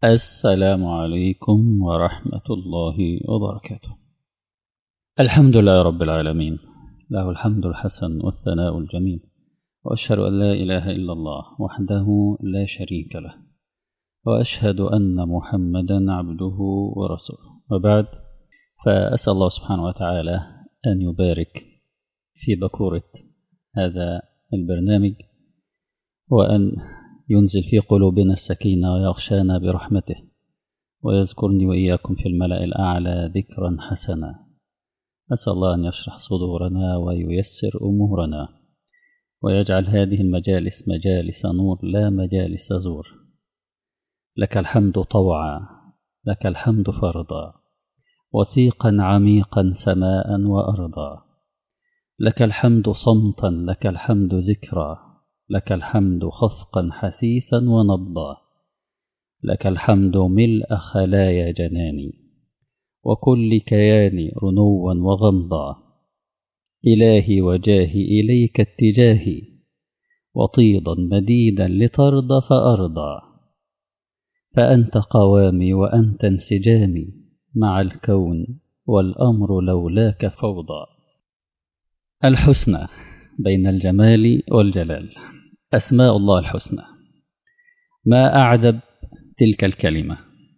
السلام عليكم ورحمة الله وبركاته. الحمد لله رب العالمين، له الحمد الحسن والثناء الجميل، وأشهد أن لا إله إلا الله وحده لا شريك له، وأشهد أن محمدا عبده ورسوله، وبعد، فأسأل الله سبحانه وتعالى أن يبارك في بكورة هذا البرنامج، وأن ينزل في قلوبنا السكينة ويغشانا برحمته، ويذكرني وإياكم في الملأ الأعلى ذكرا حسنا. أسأل الله أن يشرح صدورنا وييسر أمورنا، ويجعل هذه المجالس مجالس نور لا مجالس زور. لك الحمد طوعا، لك الحمد فرضا، وثيقا عميقا سماء وأرضا. لك الحمد صمتا، لك الحمد ذكرا، لك الحمد خفقا حثيثا ونبضا. لك الحمد ملء خلايا جناني، وكل كياني رنوا وغمضا. إلهي وجاهي إليك اتجاهي، وطيدا مديدا لترضى فأرضى. فأنت قوامي وأنت انسجامي مع الكون، والأمر لولاك فوضى. الحسنى بين الجمال والجلال، أسماء الله الحسنى. ما أعذب تلك الكلمة،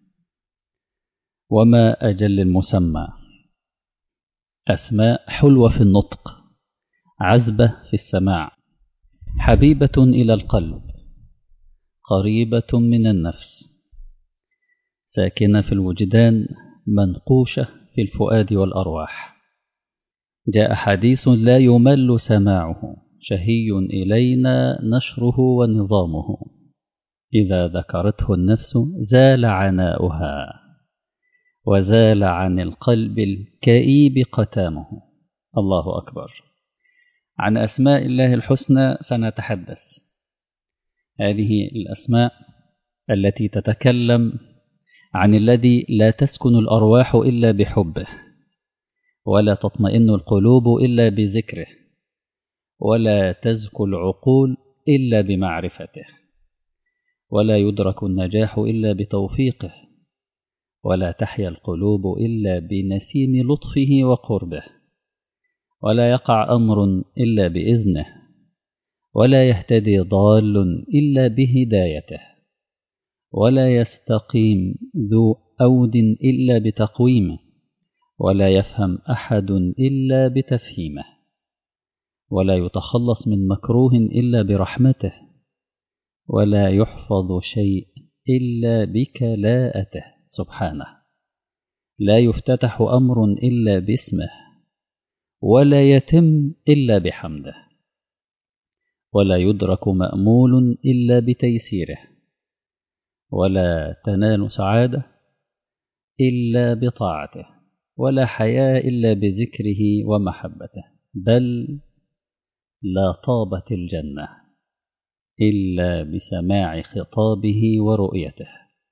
وما أجل المسمى. أسماء حلوة في النطق، عذبة في السماع، حبيبة إلى القلب، قريبة من النفس، ساكنة في الوجدان، منقوشة في الفؤاد والأرواح. جاء حديث لا يمل سماعه، شهي إلينا نشره ونظامه. إذا ذكرته النفس زال عناؤها، وزال عن القلب الكئيب قتامه. الله أكبر. عن أسماء الله الحسنى سنتحدث. هذه الأسماء التي تتكلم عن الذي لا تسكن الأرواح إلا بحبه، ولا تطمئن القلوب إلا بذكره، ولا تزكو العقول إلا بمعرفته، ولا يدرك النجاح إلا بتوفيقه، ولا تحيا القلوب إلا بنسيم لطفه وقربه، ولا يقع أمر إلا بإذنه، ولا يهتدي ضال إلا بهدايته، ولا يستقيم ذو أود إلا بتقويمه، ولا يفهم أحد إلا بتفهيمه، ولا يتخلص من مكروه إلا برحمته، ولا يحفظ شيء إلا بكلاءته سبحانه. لا يفتتح أمر إلا باسمه، ولا يتم إلا بحمده، ولا يدرك مأمول إلا بتيسيره، ولا تنال سعادة إلا بطاعته، ولا حياة إلا بذكره ومحبته، بل لا طابت الجنة إلا بسماع خطابه ورؤيته.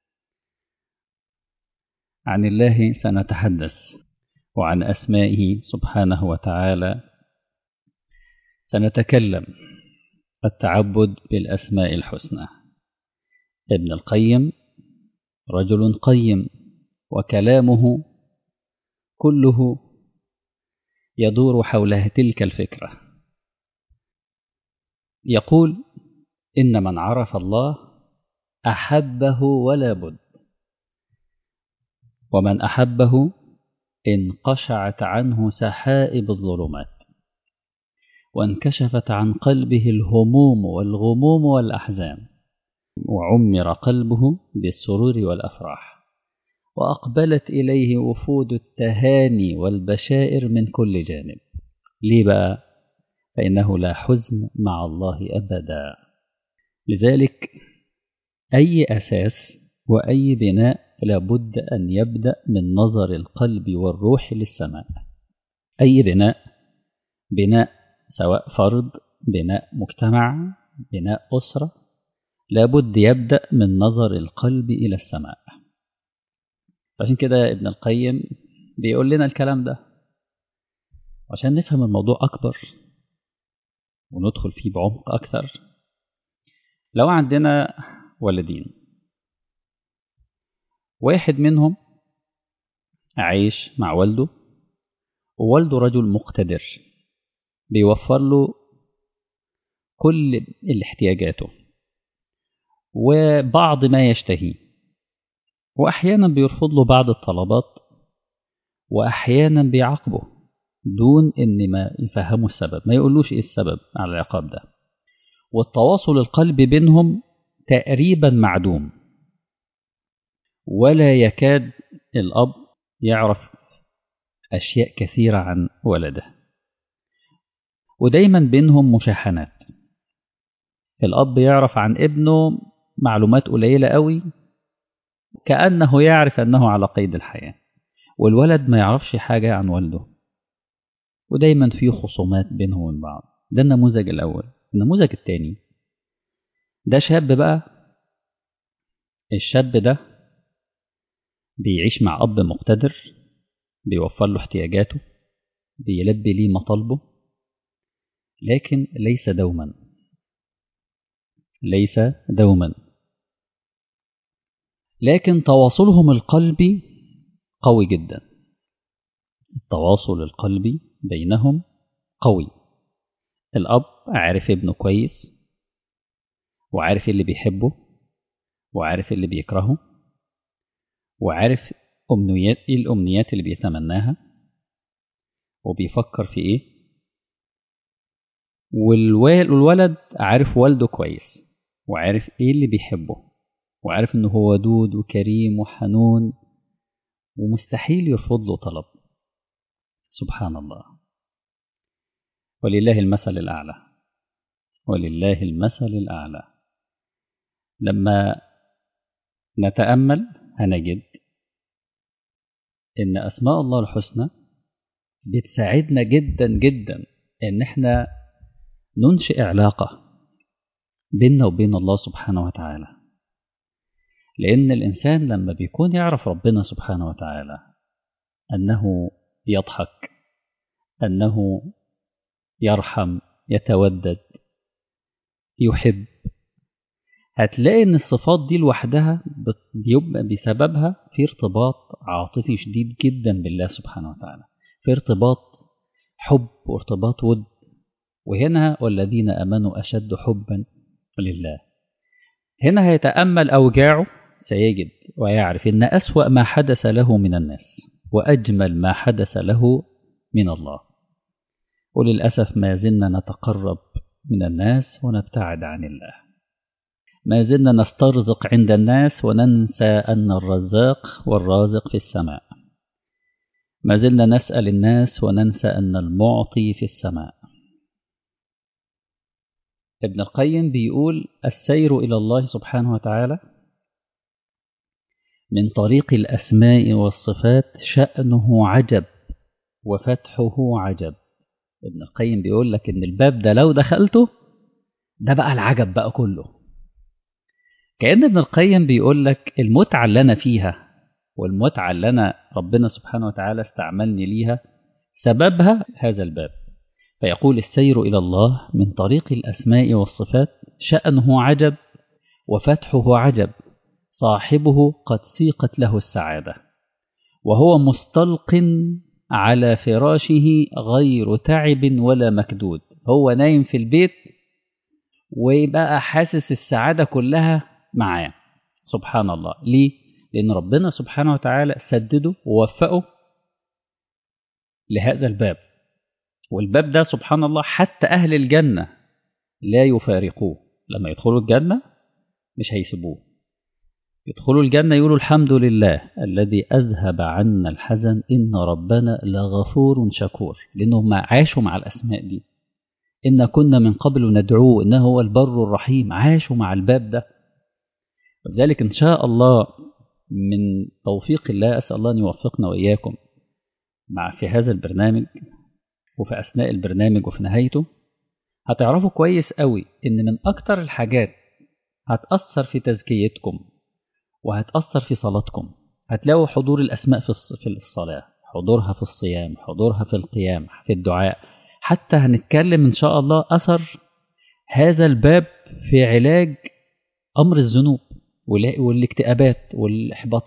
عن الله سنتحدث، وعن أسمائه سبحانه وتعالى سنتكلم. التعبد بالأسماء الحسنى. ابن القيم رجل قيم، وكلامه كله يدور حول تلك الفكرة. يقول: إن من عرف الله أحبه ولا بد، ومن أحبه انقشعت عنه سحائب الظلمات، وانكشفت عن قلبه الهموم والغموم والأحزان، وعمر قلبه بالسرور والأفراح، وأقبلت إليه وفود التهاني والبشائر من كل جانب. ليه بقى؟ فإنه لا حزن مع الله أبدا. لذلك أي أساس وأي بناء لابد أن يبدأ من نظر القلب والروح للسماء. أي بناء سواء فرد، بناء مجتمع، بناء أسرة، لابد يبدأ من نظر القلب إلى السماء. عشان كده ابن القيم بيقول لنا الكلام ده عشان نفهم الموضوع أكبر وندخل فيه بعمق أكثر. لو عندنا ولدين، واحد منهم عايش مع والده، ووالده رجل مقتدر بيوفر له كل احتياجاته وبعض ما يشتهيه، وأحيانا بيرفض له بعض الطلبات، وأحيانا بيعاقبه دون إن ما يفهموا السبب، ما يقولوش إيه السبب على العقاب ده. والتواصل القلبي بينهم تقريبا معدوم، ولا يكاد الأب يعرف أشياء كثيرة عن ولده، ودايما بينهم مشاحنات. الأب يعرف عن ابنه معلومات قليلة قوي، كأنه يعرف أنه على قيد الحياة، والولد ما يعرفش حاجة عن والده، ودايما في خصومات بينهم وبين بعض. ده النموذج الأول. النموذج الثاني ده شاب بقى، الشاب ده بيعيش مع أب مقتدر بيوفر له احتياجاته، بيلبي ليه مطالبه، لكن ليس دوما، لكن تواصلهم القلبي قوي جدا. التواصل القلبي بينهم قوي. الأب عارف ابنه كويس، وعارف اللي بيحبه وعارف اللي بيكرهه، وعارف ايه الأمنيات اللي بيتمناها وبيفكر في ايه. والولد عارف والده كويس، وعارف ايه اللي بيحبه، وعارف انه هو ودود وكريم وحنون، ومستحيل يرفض له طلب. سبحان الله، ولله المثل الأعلى، ولله المثل الأعلى. لما نتأمل هنجد إن أسماء الله الحسنى بتساعدنا جدا جدا إن احنا ننشئ علاقة بيننا وبين الله سبحانه وتعالى. لأن الإنسان لما بيكون يعرف ربنا سبحانه وتعالى أنه يضحك، أنه يرحم، يتودد، يحب، هتلاقي ان الصفات دي لوحدها بيبقى بسببها في ارتباط عاطفي شديد جدا بالله سبحانه وتعالى، في ارتباط حب وارتباط ود. وهنا والذين امنوا اشد حبا لله. هنا هيتامل اوجاعه سيجد ويعرف ان اسوا ما حدث له من الناس واجمل ما حدث له من الله. وللاسف ما زلنا نتقرب من الناس ونبتعد عن الله، ما زلنا نسترزق عند الناس وننسى أن الرزاق والرازق في السماء، ما زلنا نسأل الناس وننسى أن المعطي في السماء. ابن القيم بيقول السير إلى الله سبحانه وتعالى من طريق الأسماء والصفات شأنه عجب وفتحه عجب. ابن القيم بيقول لك إن الباب ده لو دخلته ده بقى العجب بقى كله. كأن ابن القيم بيقول لك المتعة اللي أنا فيها والمتعة اللي أنا ربنا سبحانه وتعالى استعملني ليها سببها هذا الباب. فيقول السير إلى الله من طريق الأسماء والصفات شأنه عجب وفتحه عجب، صاحبه قد سيقت له السعادة وهو مستلق على فراشه غير تعب ولا مكدود. هو نايم في البيت ويبقى حاسس السعادة كلها معاه. سبحان الله. ليه؟ لأن ربنا سبحانه وتعالى سدده ووفقه لهذا الباب. والباب ده سبحان الله حتى أهل الجنة لا يفارقوه. لما يدخلوا الجنة مش هيسيبوه، يدخلوا الجنة يقولوا الحمد لله الذي أذهب عنا الحزن إن ربنا لغفور شكور، لأنهم عاشوا مع الأسماء دي. إن كنا من قبل ندعوه إنه هو البر الرحيم، عاشوا مع الباب ده. ولذلك إن شاء الله من توفيق الله أسأل الله أن يوفقنا وإياكم في هذا البرنامج وفي أثناء البرنامج وفي نهايته، هتعرفوا كويس قوي إن من أكتر الحاجات هتأثر في تزكيتكم وهتأثر في صلاتكم هتلاقوا حضور الأسماء في الصلاة، حضورها في الصيام، حضورها في القيام، في الدعاء. حتى هنتكلم إن شاء الله أثر هذا الباب في علاج أمر الذنوب والاكتئابات والإحباطات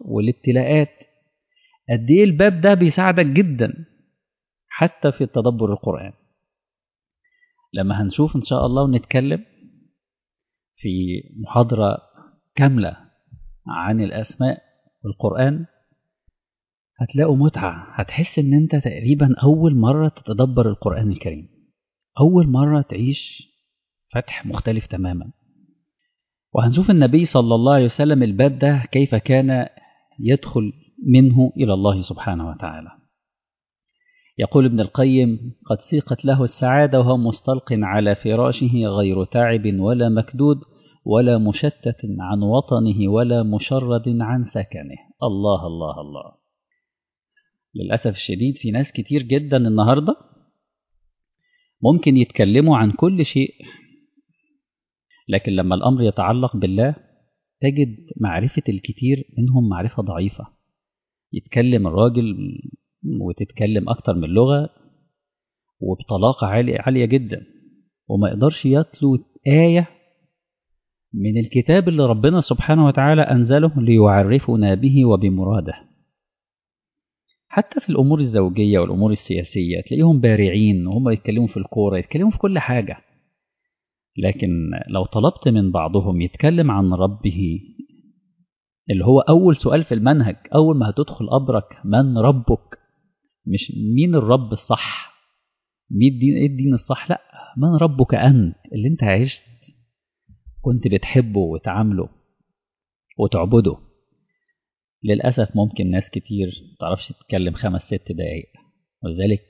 والابتلاءات، قد ايه الباب ده بيساعدك جدا حتى في تدبر القرآن. لما هنشوف إن شاء الله ونتكلم في محاضرة كاملة عن الأسماء والقرآن هتلاقوا متعة، هتحس إن أنت تقريبا أول مرة تتدبر القرآن الكريم، أول مرة تعيش فتح مختلف تماما. وهنشوف النبي صلى الله عليه وسلم الباب ده كيف كان يدخل منه إلى الله سبحانه وتعالى. يقول ابن القيم: قد سيقت له السعادة وهو مستلق على فراشه غير تعب ولا مكدود ولا مشتت عن وطنه ولا مشرد عن سكنه. الله الله الله. للأسف الشديد في ناس كتير جدا النهاردة ممكن يتكلموا عن كل شيء، لكن لما الأمر يتعلق بالله تجد معرفة الكثير منهم معرفة ضعيفة. يتكلم الراجل وتتكلم أكتر من لغة وبطلاقة عالية جدا، وما يقدرش يتلو آية من الكتاب اللي ربنا سبحانه وتعالى أنزله ليعرفنا به وبمراده. حتى في الأمور الزوجية والأمور السياسية تلاقيهم بارعين، وهم يتكلموا في الكورة، يتكلموا في كل حاجة. لكن لو طلبت من بعضهم يتكلم عن ربه، اللي هو أول سؤال في المنهج أول ما هتدخل قبرك: من ربك؟ مش مين الرب الصح، مين الدين، إيه الدين الصح، لا، من ربك أنت اللي أنت عشت كنت بتحبه وتعامله وتعبده. للأسف ممكن ناس كتير متعرفش تتكلم 5-6 دقايق، ولذلك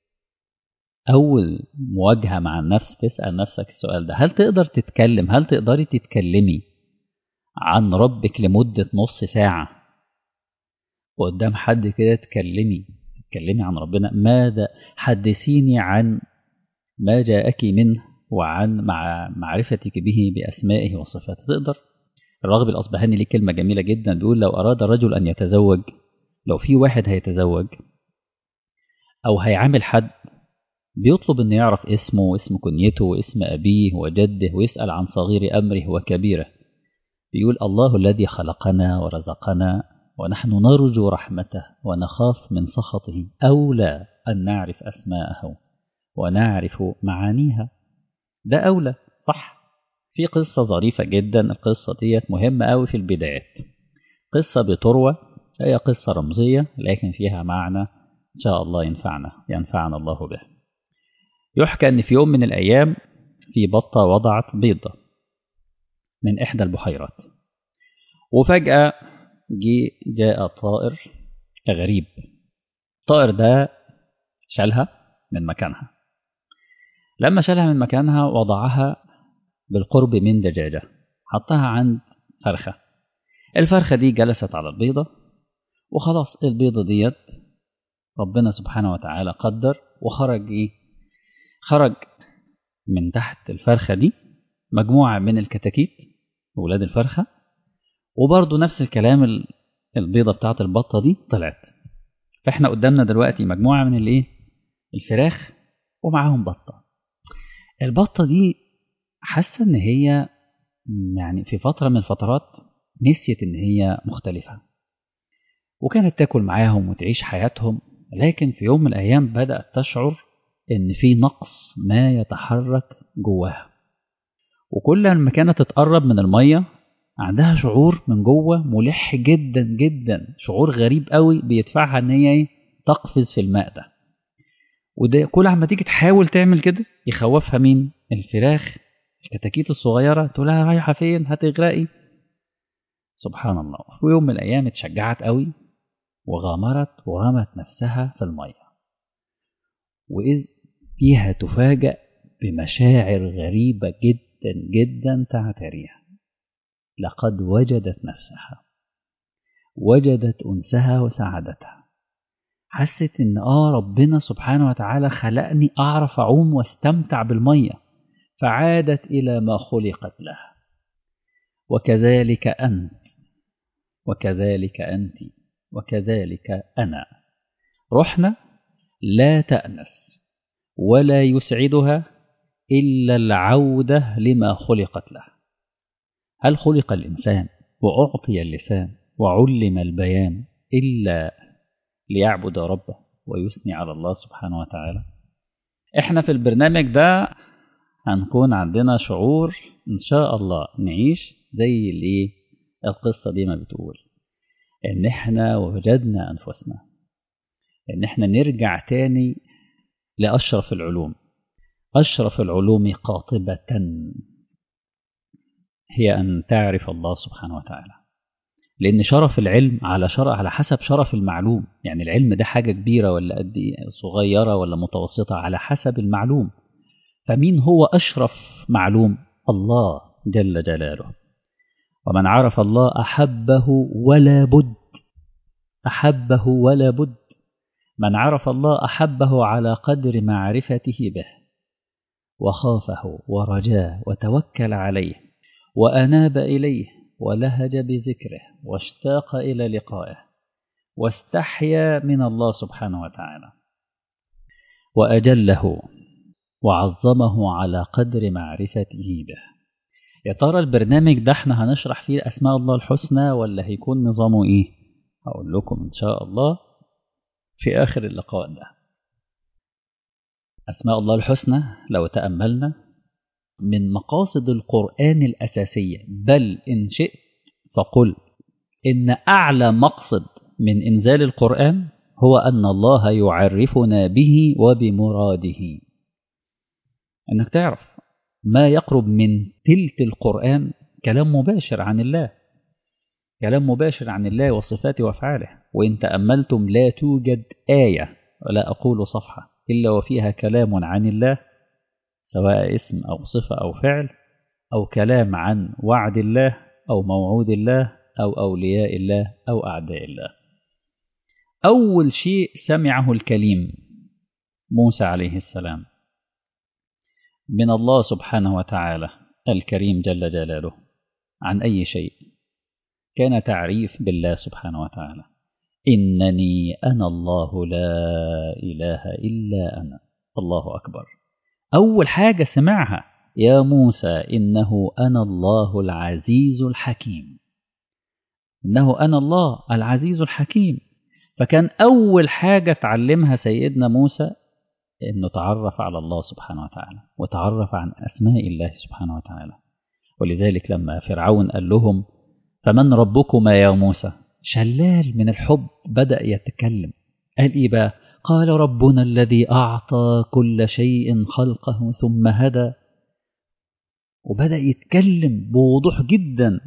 أول مواجهة مع النفس تسأل نفسك السؤال ده: هل تقدر تتكلم، هل تقدري تتكلمي عن ربك لمدة نص ساعة وقدام حد كده تتكلمي عن ربنا؟ ماذا حدثيني عن ما جاءك منه وعن معرفتك به بأسمائه وصفاته. تقدر؟ الراغب الأصبهاني ليه كلمة جميلة جدا، بيقول: لو أراد رجل أن يتزوج، لو في واحد هيتزوج أو هيعامل حد، بيطلب أن يعرف اسمه واسم كنيته واسم أبيه وجده، ويسأل عن صغير أمره وكبيره. بيقول: الله الذي خلقنا ورزقنا ونحن نرجو رحمته ونخاف من سخطه أولى أن نعرف أسماءه ونعرف معانيها. ده أولى، صح؟ في قصة ظريفة جدا، القصة ديت مهمة أوي في البدايات. قصة بتروى، هي قصة رمزية لكن فيها معنى إن شاء الله ينفعنا الله به. يحكى أن في يوم من الأيام في بطة وضعت بيضة من إحدى البحيرات، وفجأة جاء طائر غريب. الطائر ده شالها من مكانها. لما شالها من مكانها وضعها بالقرب من دجاجة، حطها عند فرخة. الفرخة دي جلست على البيضة، وخلاص البيضة ديت ربنا سبحانه وتعالى قدر وخرج خرج من تحت الفرخة دي مجموعة من الكتاكيت أولاد الفرخة، وبرضه نفس الكلام البيضة بتاعت البطة دي طلعت. فاحنا قدامنا دلوقتي مجموعة من الفراخ ومعاهم بطة. البطة دي حاسة ان هي يعني في فترة من الفترات نسيت ان هي مختلفة، وكانت تاكل معاهم وتعيش حياتهم. لكن في يوم من الأيام بدأت تشعر ان في نقص ما يتحرك جواها، وكل ما كانت تتقرب من المية عندها شعور من جوه ملح جدا جدا، شعور غريب قوي بيدفعها ان هي تقفز في الماء ده. وده كل عما تيجي تحاول تعمل كده يخوفها مين؟ الفراخ الكتاكيت الصغيرة، تقول لها رايحة فين؟ هتغرقي. سبحان الله. في يوم من الأيام اتشجعت قوي وغامرت ورمت نفسها في المية، وإذ فيها تفاجأ بمشاعر غريبة جدا جدا تعتريها. لقد وجدت نفسها، وجدت أنسها وسعادتها. حست إن ربنا سبحانه وتعالى خلقني أعرف أعوم واستمتع بالمية، فعادت إلى ما خلقت له. وكذلك أنت، وكذلك أنت، وكذلك أنا. رحنا لا تأنس ولا يسعدها إلا العودة لما خلقت له. هل خلق الإنسان وأعطي اللسان وعلم البيان إلا ليعبد ربه ويثني على الله سبحانه وتعالى. احنا في البرنامج ده هنكون عندنا شعور إن شاء الله نعيش زي اللي القصة دي ما بتقول، إن احنا وجدنا أنفسنا، إن احنا نرجع تاني لأشرف العلوم. أشرف العلوم قاطبة هي أن تعرف الله سبحانه وتعالى، لأن شرف العلم على حسب شرف المعلوم. يعني العلم ده حاجة كبيرة ولا قد إيه، صغيرة ولا متوسطة، على حسب المعلوم. فمين هو أشرف معلوم؟ الله جل جلاله. ومن عرف الله أحبه ولا بد، أحبه ولا بد. من عرف الله أحبه على قدر معرفته به، وخافه ورجاه وتوكل عليه وأناب إليه ولهج بذكره واشتاق إلى لقائه واستحيا من الله سبحانه وتعالى وأجله وعظمه على قدر معرفته به. يا ترى البرنامج ده احنا هنشرح فيه أسماء الله الحسنى ولا هيكون نظامه إيه؟ هقول لكم إن شاء الله في آخر اللقاء ده. أسماء الله الحسنى لو تأملنا من مقاصد القرآن الأساسية، بل إن شئت فقل إن أعلى مقصد من إنزال القرآن هو أن الله يعرفنا به وبمراده. أنك تعرف ما يقرب من تلت القرآن كلام مباشر عن الله، كلام مباشر عن الله وصفاته وأفعاله. وإن تأملتم لا توجد آية ولا أقول صفحة إلا وفيها كلام عن الله، سواء اسم أو صفة أو فعل، أو كلام عن وعد الله أو موعود الله أو أولياء الله أو أعداء الله. أول شيء سمعه الكليم موسى عليه السلام من الله سبحانه وتعالى الكريم جل جلاله عن أي شيء؟ كان تعريف بالله سبحانه وتعالى: إنني أنا الله لا إله إلا أنا، الله أكبر. أول حاجة سمعها: يا موسى إنه أنا الله العزيز الحكيم، إنه أنا الله العزيز الحكيم. فكان أول حاجة تعلمها سيدنا موسى إنه تعرف على الله سبحانه وتعالى وتعرف عن أسماء الله سبحانه وتعالى. ولذلك لما فرعون قال لهم: فمن ربكما يا موسى؟ شلال من الحب بدأ يتكلم. قال إيه بقى؟ قال: ربنا الذي أعطى كل شيء خلقه ثم هدى. وبدأ يتكلم بوضوح جدا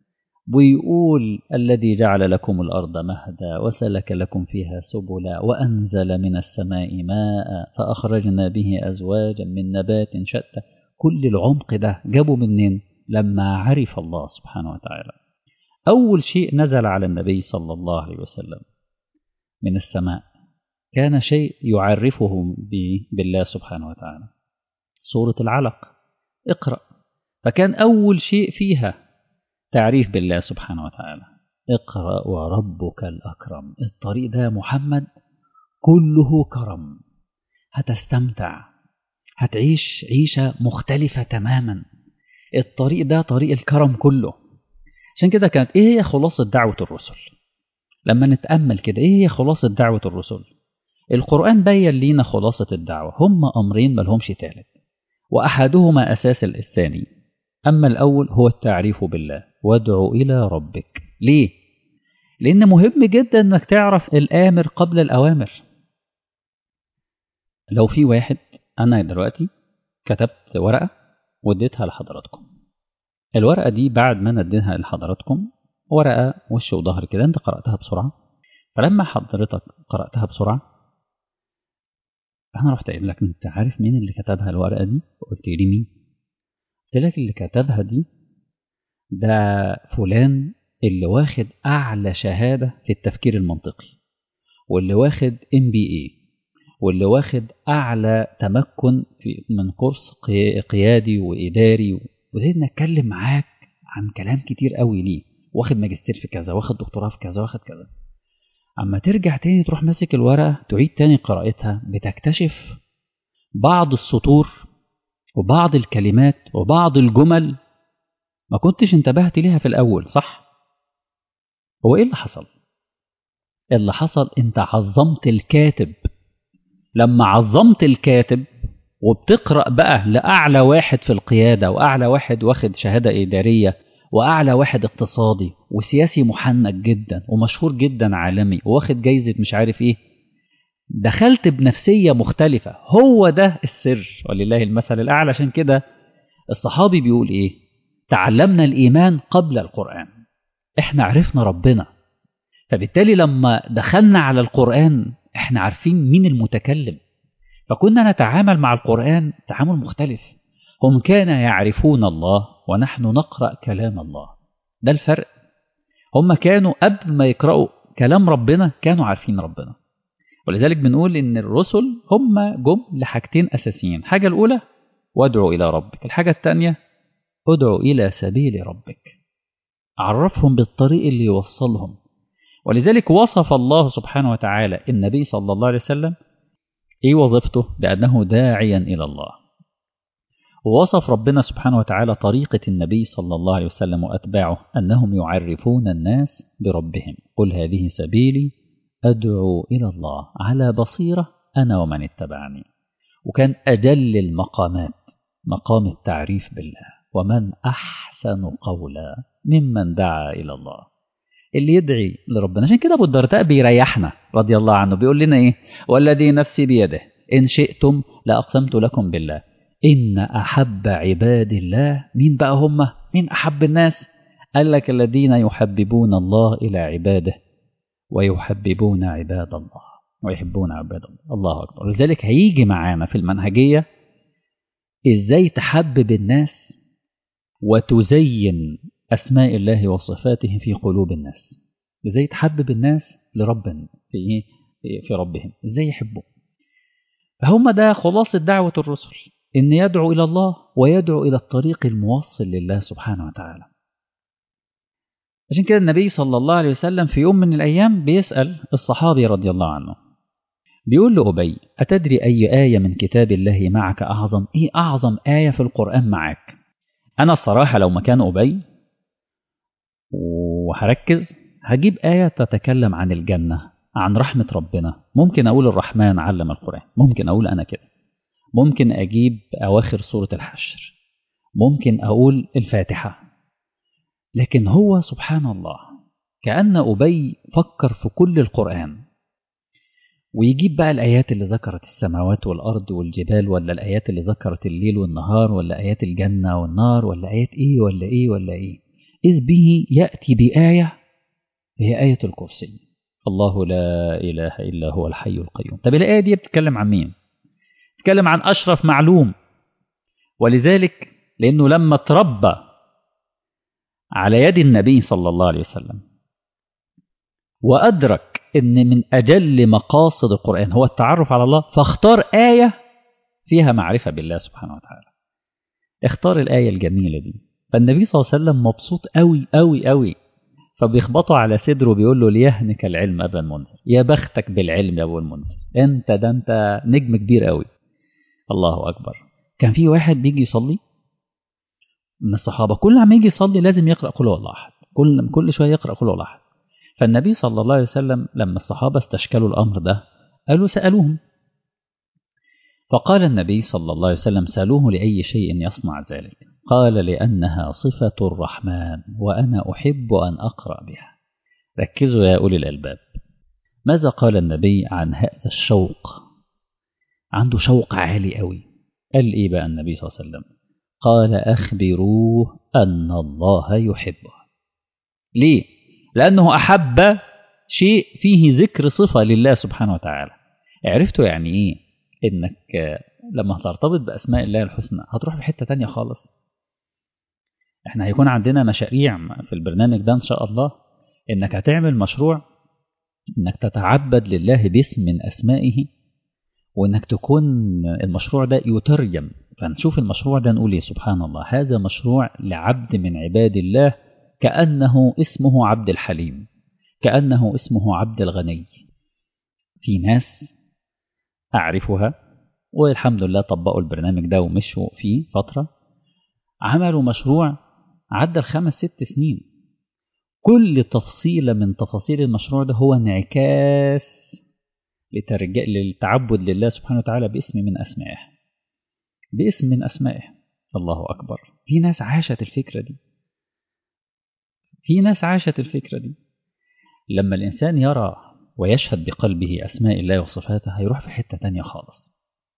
ويقول: الذي جعل لكم الأرض مهدا وسلك لكم فيها سبلا وأنزل من السماء ماء فأخرجنا به أزواجا من نبات شتى. كل العمق ده جابوا منين؟ لما عرف الله سبحانه وتعالى. أول شيء نزل على النبي صلى الله عليه وسلم من السماء كان شيء يعرفه بالله سبحانه وتعالى، سورة العلق، اقرأ. فكان أول شيء فيها تعريف بالله سبحانه وتعالى: اقرأ وربك الأكرم. الطريق ده محمد كله كرم، هتستمتع، هتعيش عيشة مختلفة تماما. الطريق ده طريق الكرم كله. عشان كده كانت ايه هي خلاصة دعوة الرسل؟ لما نتأمل كده ايه هي خلاصة دعوة الرسل؟ القرآن بين لينا خلاصة الدعوة، هم أمرين ملهمش تالت، وأحدهما أساس الثاني. أما الأول هو التعريف بالله: وادعو إلى ربك. ليه؟ لأن مهم جدا أنك تعرف الآمر قبل الأوامر. لو في واحد، أنا دلوقتي كتبت ورقة واديتها لحضراتكم، الورقة دي بعد ما نديتها لحضراتكم ورقة وش وظهر كده، أنت قرأتها بسرعة. فلما حضرتك قرأتها بسرعة أنا رحت قايل لك: أنت عارف مين اللي كتبها الورقة دي؟ قلت لي: مين؟ قلت لك: اللي كتبها دي ده فلان اللي واخد أعلى شهادة في التفكير المنطقي، واللي واخد MBA، واللي واخد أعلى تمكن من كورس قيادي وإداري. وزيدنا نتكلم معاك عن كلام كتير قوي ليه، واخد ماجستير في كذا، واخد دكتوراه في كذا، واخد كذا. أما ترجع تاني تروح ماسك الورقة تعيد تاني قراءتها، بتكتشف بعض السطور وبعض الكلمات وبعض الجمل ما كنتش انتبهت ليها في الأول، صح؟ هو إيه اللي حصل؟ اللي حصل أنت عظمت الكاتب. لما عظمت الكاتب وبتقرأ بقى لأعلى واحد في القيادة، وأعلى واحد واخد شهادة إدارية، وأعلى واحد اقتصادي وسياسي محنك جدا ومشهور جدا عالمي واخد جايزة مش عارف إيه، دخلت بنفسية مختلفة. هو ده السر، ولله المثل الأعلى. عشان كده الصحابي بيقول إيه؟ تعلمنا الإيمان قبل القرآن. إحنا عرفنا ربنا، فبالتالي لما دخلنا على القرآن إحنا عارفين مين المتكلم، فكنا نتعامل مع القرآن تعامل مختلف. هم كان يعرفون الله ونحن نقرأ كلام الله، ده الفرق. هم كانوا قبل ما يقرأوا كلام ربنا كانوا عارفين ربنا. ولذلك بنقول إن الرسل هم جم لحاجتين أساسيين. الحاجة الأولى وادعوا إلى ربك، الحاجة الثانية ادعوا إلى سبيل ربك، عرفهم بالطريق اللي يوصلهم. ولذلك وصف الله سبحانه وتعالى النبي صلى الله عليه وسلم إيه وظيفته؟ بأنه داعيا إلى الله. ووصف ربنا سبحانه وتعالى طريقة النبي صلى الله عليه وسلم وأتباعه أنهم يعرفون الناس بربهم. قل هذه سبيلي أدعو إلى الله على بصيرة أنا ومن اتبعني. وكان أجل المقامات مقام التعريف بالله، ومن أحسن قولا ممن دعا إلى الله، اللي يدعي لربنا. عشان كده أبو الدرداء بيريحنا رضي الله عنه، بيقول لنا إيه؟ والذي نفسي بيده إن شئتم لأقسمت لكم بالله إن أحب عباد الله. مين بقى هم؟ مين أحب الناس؟ قال لك الذين يحببون الله إلى عباده ويحببون عباد الله ويحبون عباد الله. الله أكبر. لذلك هيجي معانا في المنهجية إزاي تحبب الناس وتزين أسماء الله وصفاته في قلوب الناس. إزاي تحبب الناس لربنا في ربهم، إزاي يحبوا. فهم ده خلاصة دعوة الرسل، إن يدعو إلى الله ويدعو إلى الطريق الموصل لله سبحانه وتعالى. عشان كده النبي صلى الله عليه وسلم في يوم من الأيام بيسأل الصحابي رضي الله عنه، بيقول له أبي أتدري أي آية من كتاب الله معك أعظم؟ إيه أعظم آية في القرآن معك؟ أنا الصراحة لو مكان أبي وهركز هجيب آية تتكلم عن الجنة، عن رحمة ربنا. ممكن أقول الرحمن علم القرآن، ممكن أقول أنا كده، ممكن أجيب أواخر سورة الحشر، ممكن أقول الفاتحة. لكن هو سبحان الله كأن أبي فكر في كل القرآن، ويجيب بقى الآيات اللي ذكرت السماوات والأرض والجبال، ولا الآيات اللي ذكرت الليل والنهار، ولا آيات الجنة والنار، ولا آيات إيه ولا إيه ولا إيه، إذ به يأتي بآية هي آية الكرسي، الله لا إله إلا هو الحي القيوم. طب الآية دي بتتكلم عن مين؟ بتتكلم عن أشرف معلوم. ولذلك لأنه لما تربى على يد النبي صلى الله عليه وسلم وأدرك أن من أجل مقاصد القرآن هو التعرف على الله، فاختار آية فيها معرفة بالله سبحانه وتعالى، اختار الآية الجميلة دي. فالنبي صلى الله عليه وسلم مبسوط قوي قوي قوي، فبيخبطه على صدره وبيقول له ليهنك العلم أبا المنذر، يا بختك بالعلم يا أبو المنذر، أنت نجم كبير قوي. الله أكبر. كان في واحد بيجي يصلي من الصحابة، كل ما يجي يصلي لازم يقرأ قل هو الله أحد، كل شوية يقرأ قل هو الله أحد. فالنبي صلى الله عليه وسلم لما الصحابة استشكلوا الأمر ده سألوهم، فقال النبي صلى الله عليه وسلم سألوه لأي شيء يصنع ذلك؟ قال لأنها صفة الرحمن وأنا أحب أن أقرأ بها. ركزوا يا أولي الألباب، ماذا قال النبي عن هذا الشوق؟ عنده شوق عالي قوي. قال إيه بقى النبي صلى الله عليه وسلم؟ قال أخبروه أن الله يحبه. ليه؟ لأنه أحب شيء فيه ذكر صفة لله سبحانه وتعالى. عرفتوا يعني إيه إنك لما هترتبط بأسماء الله الحسنى هتروح في حتة تانية خالص. إحنا هيكون عندنا مشاريع في البرنامج ده إن شاء الله، إنك هتعمل مشروع إنك تتعبد لله باسم من أسمائه، وإنك تكون المشروع ده يترجم، فنشوف المشروع ده نقول إيه؟ سبحان الله، هذا مشروع لعبد من عباد الله، كأنه اسمه عبد الحليم، كأنه اسمه عبد الغني. في ناس أعرفها والحمد لله طبقوا البرنامج ده ومشوا فيه فترة، عملوا مشروع عدى 5-6 سنين، كل تفصيلة من تفاصيل المشروع ده هو انعكاس للتعبد لله سبحانه وتعالى باسم من أسمائه، باسم من أسمائه. الله أكبر. في ناس عاشت الفكرة دي، في ناس عاشت الفكرة دي. لما الإنسان يرى ويشهد بقلبه أسماء الله وصفاته هيروح في حتة تانية خالص.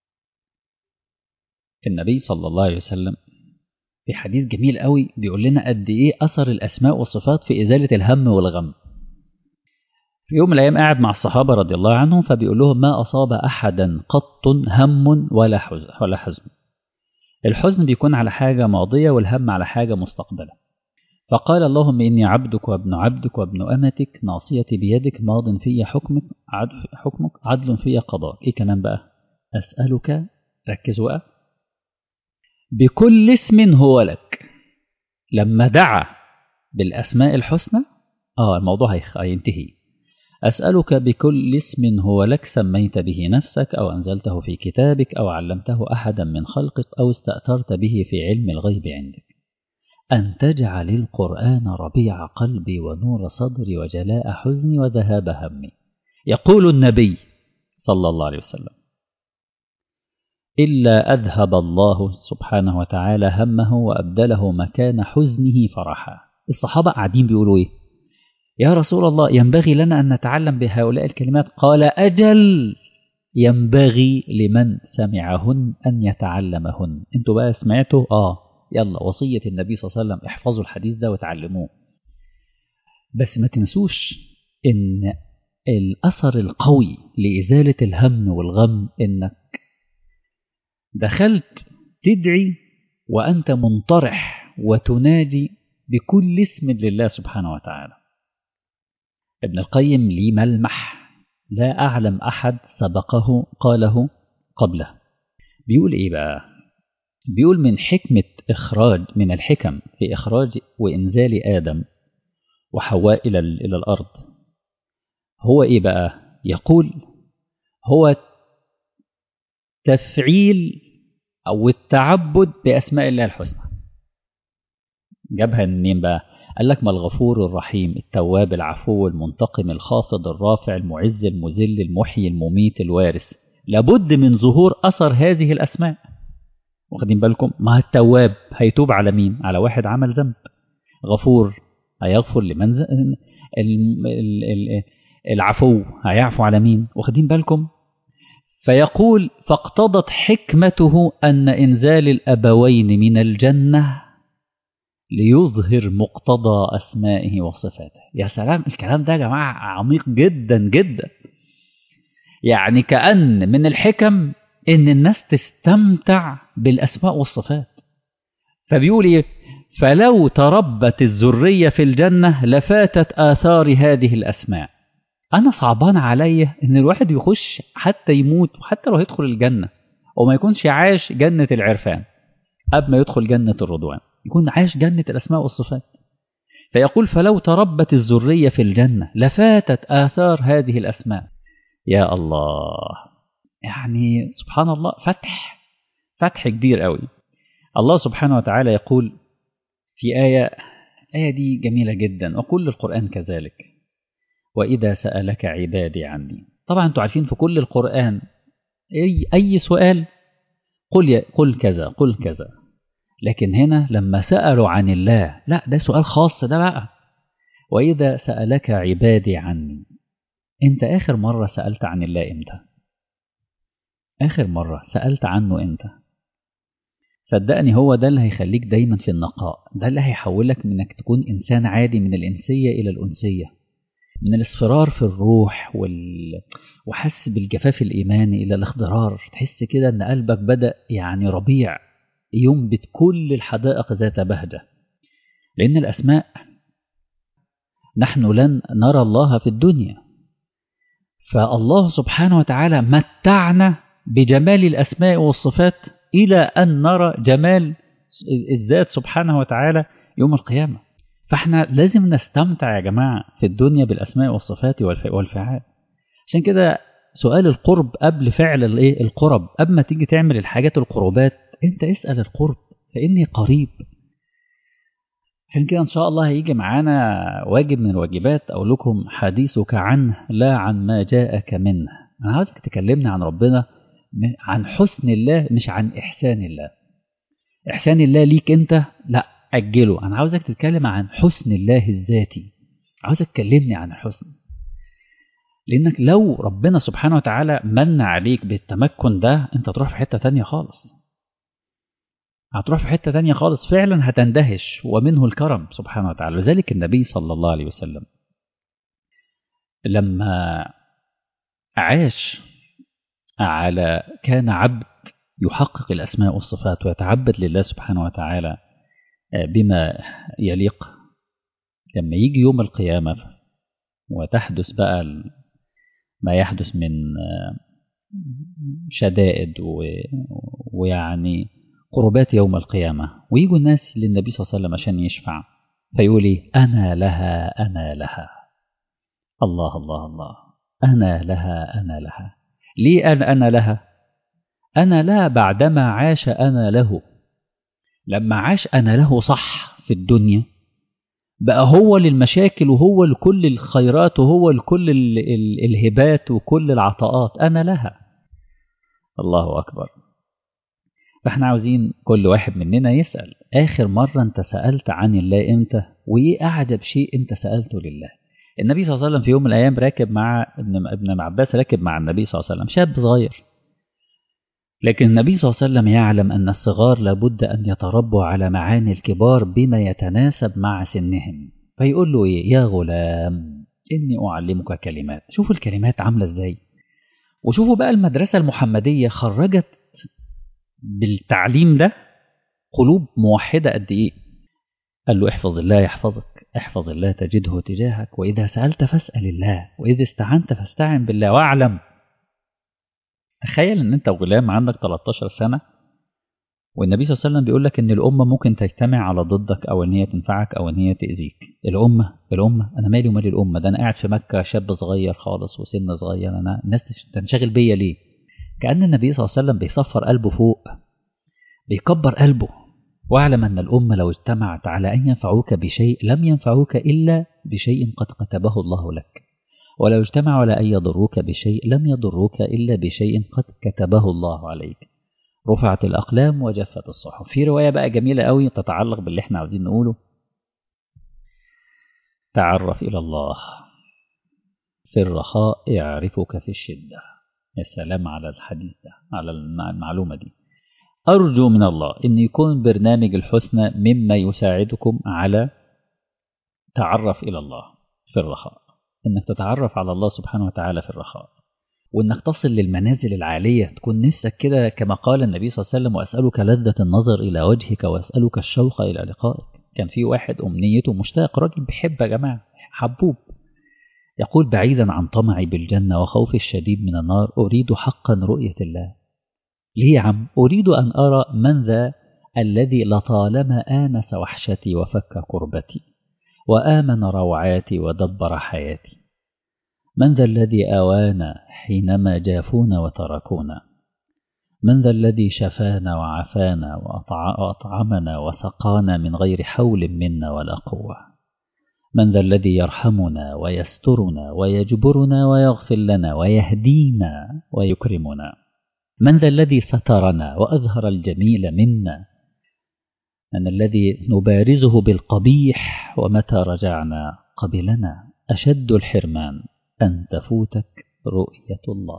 النبي صلى الله عليه وسلم في حديث جميل قوي بيقول لنا قد إيه أثر الأسماء والصفات في إزالة الهم والغم. في يوم من الأيام قاعد مع الصحابة رضي الله عنهم فبيقول لهم ما أصاب أحدا قط هم ولا حزن. الحزن بيكون على حاجة ماضية والهم على حاجة مستقبلة. فقال اللهم إني عبدك وابن عبدك وابن أمتك ناصيتي بيدك ماض في حكمك عدل في قضاء. إيه كمان بقى؟ أسألك، ركزوا بقى، بكل اسم هو لك. لما دعا بالأسماء الحسنى الموضوع هينتهي. أسألك بكل اسم هو لك سميت به نفسك أو أنزلته في كتابك أو علمته أحدا من خلقك أو استأثرت به في علم الغيب عندك أن تجعل القرآن ربيع قلبي ونور صدري وجلاء حزني وذهاب همي. يقول النبي صلى الله عليه وسلم إلا أذهب الله سبحانه وتعالى همه وأبدله مكان حزنه فرحا. الصحابة قاعدين بيقولوا إيه؟ يا رسول الله ينبغي لنا أن نتعلم بهؤلاء الكلمات. قال أجل ينبغي لمن سمعهن أن يتعلمهن. انتوا بقى سمعتوا؟ يلا وصية النبي صلى الله عليه وسلم احفظوا الحديث ده وتعلموه. بس ما تنسوش ان الأثر القوي لإزالة الهم والغم انك دخلت تدعي وأنت منطرح وتنادي بكل اسم لله سبحانه وتعالى. ابن القيم لي ملمح لا أعلم أحد سبقه قاله قبله. بيقول إيه بقى؟ بيقول من الحكم في إخراج وإنزال آدم وحواء إلى الأرض هو إيه بقى؟ يقول هو تفعيل أو التعبد بأسماء الله الحسنى. جابها منين بقى؟ قال لك ما الغفور الرحيم التواب العفو المنتقم الخافض الرافع المعز المذل المحيي المميت الوارث. لابد من ظهور أثر هذه الأسماء. واخدين بالكم؟ ما التواب هيتوب على مين؟ على واحد عمل ذنب. غفور هيغفر لمن العفو هيعفو على مين؟ واخدين بالكم؟ فيقول فاقتضت حكمته أن إنزال الأبوين من الجنة ليظهر مقتضى أسمائه وصفاته. يا سلام، الكلام ده يا جماعة عميق جدا جدا. يعني كأن من الحكم إن الناس تستمتع بالأسماء والصفات. فبيقول إيه؟ فلو تربت الذرية في الجنة لفاتت آثار هذه الأسماء. أنا صعبان عليا إن الواحد يخش حتى يموت وحتى لو يدخل الجنة وما يكونش عاش جنة العرفان قبل ما يدخل جنة الرضوان، يكون عاش جنة الأسماء والصفات. فيقول فلو تربت الذرية في الجنة لفاتت آثار هذه الأسماء. يا الله، يعني سبحان الله، فتح كبير قوي. الله سبحانه وتعالى يقول في آية دي جميلة جدا وكل القرآن كذلك: وإذا سألك عبادي عني. طبعا انتوا عارفين في كل القرآن أي سؤال قل كذا قل كذا، لكن هنا لما سألوا عن الله لا، ده سؤال خاص ده بقى. وإذا سألك عبادي عني. انت آخر مرة سألت عن الله امتى؟ آخر مرة سألت عنه امتى؟ صدقني هو ده اللي هيخليك دايما في النقاء، ده اللي هيحولك منك تكون إنسان عادي من الإنسية إلى الأنسية، من الاصفرار في الروح وحس بالجفاف الإيماني إلى الاخضرار. تحس كده أن قلبك بدأ يعني ربيع ينبت كل الحدائق ذات بهجة. لأن الأسماء نحن لن نرى الله في الدنيا، فالله سبحانه وتعالى متعنا بجمال الأسماء والصفات إلى أن نرى جمال الذات سبحانه وتعالى يوم القيامة. فاحنا لازم نستمتع يا جماعة في الدنيا بالأسماء والصفات والفعال. عشان كده سؤال القرب قبل فعل القرب، قبل ما تيجي تعمل الحاجات القربات انت اسأل القرب فإني قريب. عشان كده إن شاء الله هيجي معانا واجب من الواجبات أقول لكم حديثك عنه لا عن ما جاءك منه. أنا عاوزك تكلمني عن ربنا، عن حسن الله مش عن إحسان الله. إحسان الله ليك أنت لا أجله، أنا عاوزك تتكلم عن حسن الله الذاتي، عاوزك تكلمني عن الحسن. لأنك لو ربنا سبحانه وتعالى من عليك بالتمكن ده أنت تروح في حتة تانية خالص، هتروح في حتة تانية خالص فعلا، هتندهش. ومنه الكرم سبحانه وتعالى. لذلك النبي صلى الله عليه وسلم لما عاش كان عبد يحقق الأسماء والصفات ويتعبد لله سبحانه وتعالى بما يليق. لما يجي يوم القيامة وتحدث بقى ما يحدث من شدائد ويعني قربات يوم القيامة، ويجوا الناس للنبي صلى الله عليه وسلم عشان يشفع، فيقول إيه؟ أنا لها أنا لها. الله الله الله، أنا لها أنا لها. ليه أنا لها؟ أنا لها بعدما عاش أنا له. لما عاش أنا له صح في الدنيا بقى هو للمشاكل وهو لكل الخيرات وهو لكل الهبات وكل العطاءات، أنا لها. الله أكبر. فاحنا عاوزين كل واحد مننا يسأل آخر مرة أنت سألت عن الله إمتى؟ وإيه أعجب شيء أنت سألته لله؟ النبي صلى الله عليه وسلم في يوم من الأيام راكب مع ابن عباس، راكب مع النبي صلى الله عليه وسلم، شاب صغير، لكن النبي صلى الله عليه وسلم يعلم أن الصغار لابد أن يتربوا على معاني الكبار بما يتناسب مع سنهم. فيقول له إيه؟ يا غلام إني أعلمك كلمات. شوفوا الكلمات عاملة إزاي، وشوفوا بقى المدرسة المحمدية خرجت بالتعليم ده قلوب موحدة قد إيه. قال له احفظ الله يحفظك، احفظ الله تجده تجاهك، وإذا سألت فاسأل الله، وإذا استعنت فاستعن بالله، واعلم. تخيل ان انت غلام عندك 13 سنة والنبي صلى الله عليه وسلم بيقول لك ان الأمة ممكن تجتمع على ضدك او ان هي تنفعك او ان هي تأذيك. الأمة انا مالي ومالي الأمة؟ ده انا قاعد في مكة شاب صغير خالص وسن صغير، انا الناس تنشغل بيا ليه؟ كأن النبي صلى الله عليه وسلم بيصفر قلبه فوق، بيكبر قلبه. واعلم أن الأمة لو اجتمعت على أن ينفعوك بشيء لم ينفعوك إلا بشيء قد كتبه الله لك، ولو اجتمعوا على أن يضروك بشيء لم يضروك إلا بشيء قد كتبه الله عليك. رفعت الأقلام وجفت الصحف. في رواية بقى جميلة قوي تتعلق باللي احنا عاوزين نقوله: تعرف إلى الله في الرخاء يعرفك في الشدة. يا سلام على الحديث ده، على المعلومة دي. أرجو من الله أن يكون برنامج الحسنى مما يساعدكم على تعرف إلى الله في الرخاء، أنك تتعرف على الله سبحانه وتعالى في الرخاء، وأنك تصل للمنازل العالية، تكون نفسك كده كما قال النبي صلى الله عليه وسلم: وأسألك لذة النظر إلى وجهك وأسألك الشوق إلى لقائك. كان في واحد أمنيته مشتاق، راجل بيحب يا جماعة، حبوب، يقول: بعيدا عن طمعي بالجنة وخوفي الشديد من النار أريد حقا رؤية الله. ليه يا عم؟ أريد أن أرى من ذا الذي لطالما آنس وحشتي وفك كربتي وآمن روعاتي ودبر حياتي. من ذا الذي آوانا حينما جافونا وتركونا؟ من ذا الذي شفانا وعافانا وأطعمنا وسقانا من غير حول منا ولا قوة؟ من ذا الذي يرحمنا ويسترنا ويجبرنا ويغفر لنا ويهدينا ويكرمنا؟ من ذا الذي سترنا وأظهر الجميل منا؟ من الذي نبارزه بالقبيح ومتى رجعنا قبلنا؟ أشد الحرمان أن تفوتك رؤية الله.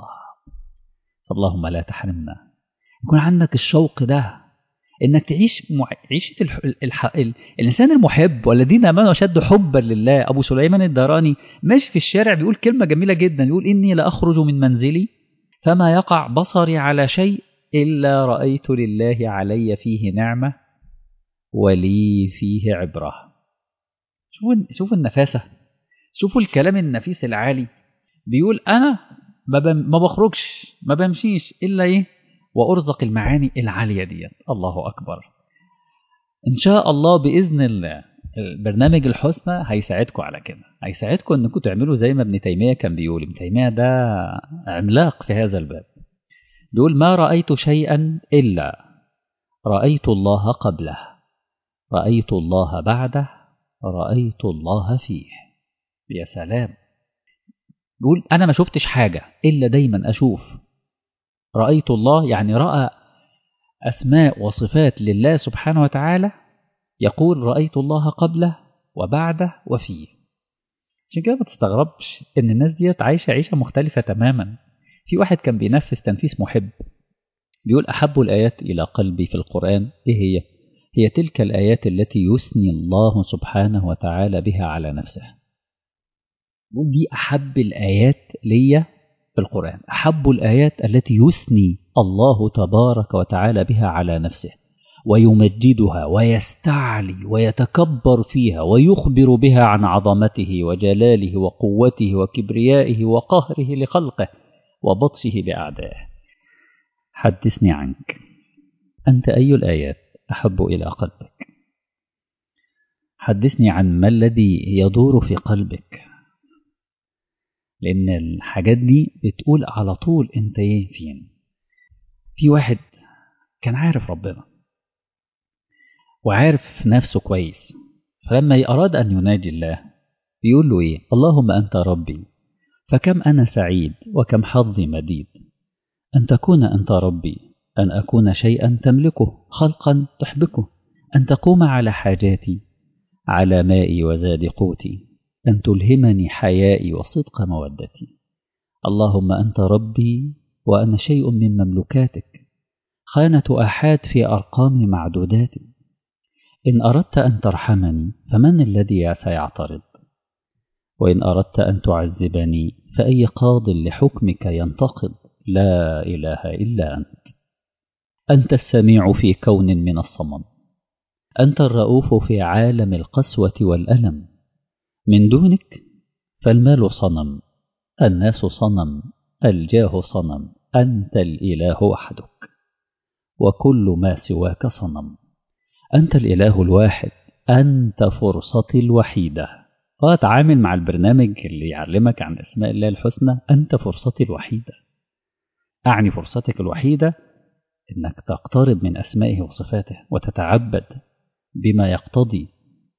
اللهم لا تحرمنا. يكون عندك الشوق ده، إنك تعيش عيشة الإنسان المحب، والذين آمنوا أشد حبا لله. أبو سليمان الداراني ماشي في الشارع بيقول كلمة جميلة جدا، يقول: إني لأخرج من منزلي فما يقع بصري على شيء إلا رأيت لله علي فيه نعمة ولي فيه عبرة. شوفوا النفاسة، شوفوا الكلام النفيس العالي. بيقول: أنا ما بخرجش، ما بمشيش إلا إيه وأرزق المعاني العالية دي. الله أكبر. إن شاء الله بإذن الله البرنامج الحسنى هيساعدكم على كده، هيساعدكم أنكم تعملوا زي ما ابن تيمية كان بيقول. ابن تيمية ده عملاق في هذا الباب، بيقول: ما رأيت شيئا إلا رأيت الله قبله، رأيت الله بعده، رأيت الله فيه. يا سلام. يقول أنا ما شفتش حاجة إلا دايما أشوف رأيت الله، يعني رأى أسماء وصفات لله سبحانه وتعالى، يقول رأيت الله قبله وبعده وفيه. عشان كده ما تستغربش إن الناس ديت عايشة عيشة مختلفة تماما. في واحد كان بينفذ تنفيذ محب، بيقول أحب الآيات إلى قلبي في القرآن إيه هي؟ هي تلك الآيات التي يثني الله سبحانه وتعالى بها على نفسه. يقول دي أحب الآيات لي في القرآن، أحب الآيات التي يثني الله تبارك وتعالى بها على نفسه ويمجدها ويستعلي ويتكبر فيها ويخبر بها عن عظمته وجلاله وقوته وكبريائه وقهره لخلقه وبطشه لأعدائه. حدثني عنك، أنت أي الآيات أحب إلى قلبك؟ حدثني عن ما الذي يدور في قلبك، لأن الحاجات دي بتقول على طول أنت إيه فين. في واحد كان عارف ربنا وعارف نفسه كويس، فلما أراد أن يناجي الله يقول له إيه؟ اللهم أنت ربي فكم أنا سعيد وكم حظي مديد أن تكون أنت ربي، أن أكون شيئا تملكه، خلقا تحبكه، أن تقوم على حاجاتي، على مائي وزاد قوتي، أن تلهمني حيائي وصدق مودتي. اللهم أنت ربي وأنا شيء من مملكاتك، خانة آحاد في أرقام معدوداتي. إن أردت أن ترحمني فمن الذي سيعترض؟ وإن أردت أن تعذبني فأي قاض لحكمك ينتقض؟ لا إله إلا أنت. أنت السميع في كون من الصمم، أنت الرؤوف في عالم القسوة والألم. من دونك فالمال صنم، الناس صنم، الجاه صنم، أنت الإله وحدك وكل ما سواك صنم. أنت الإله الواحد، أنت فرصتي الوحيدة. تعامل مع البرنامج اللي يعلمك عن أسماء الله الحسنى. أنت فرصتي الوحيدة، أعني فرصتك الوحيدة إنك تقترب من أسمائه وصفاته وتتعبد بما يقتضي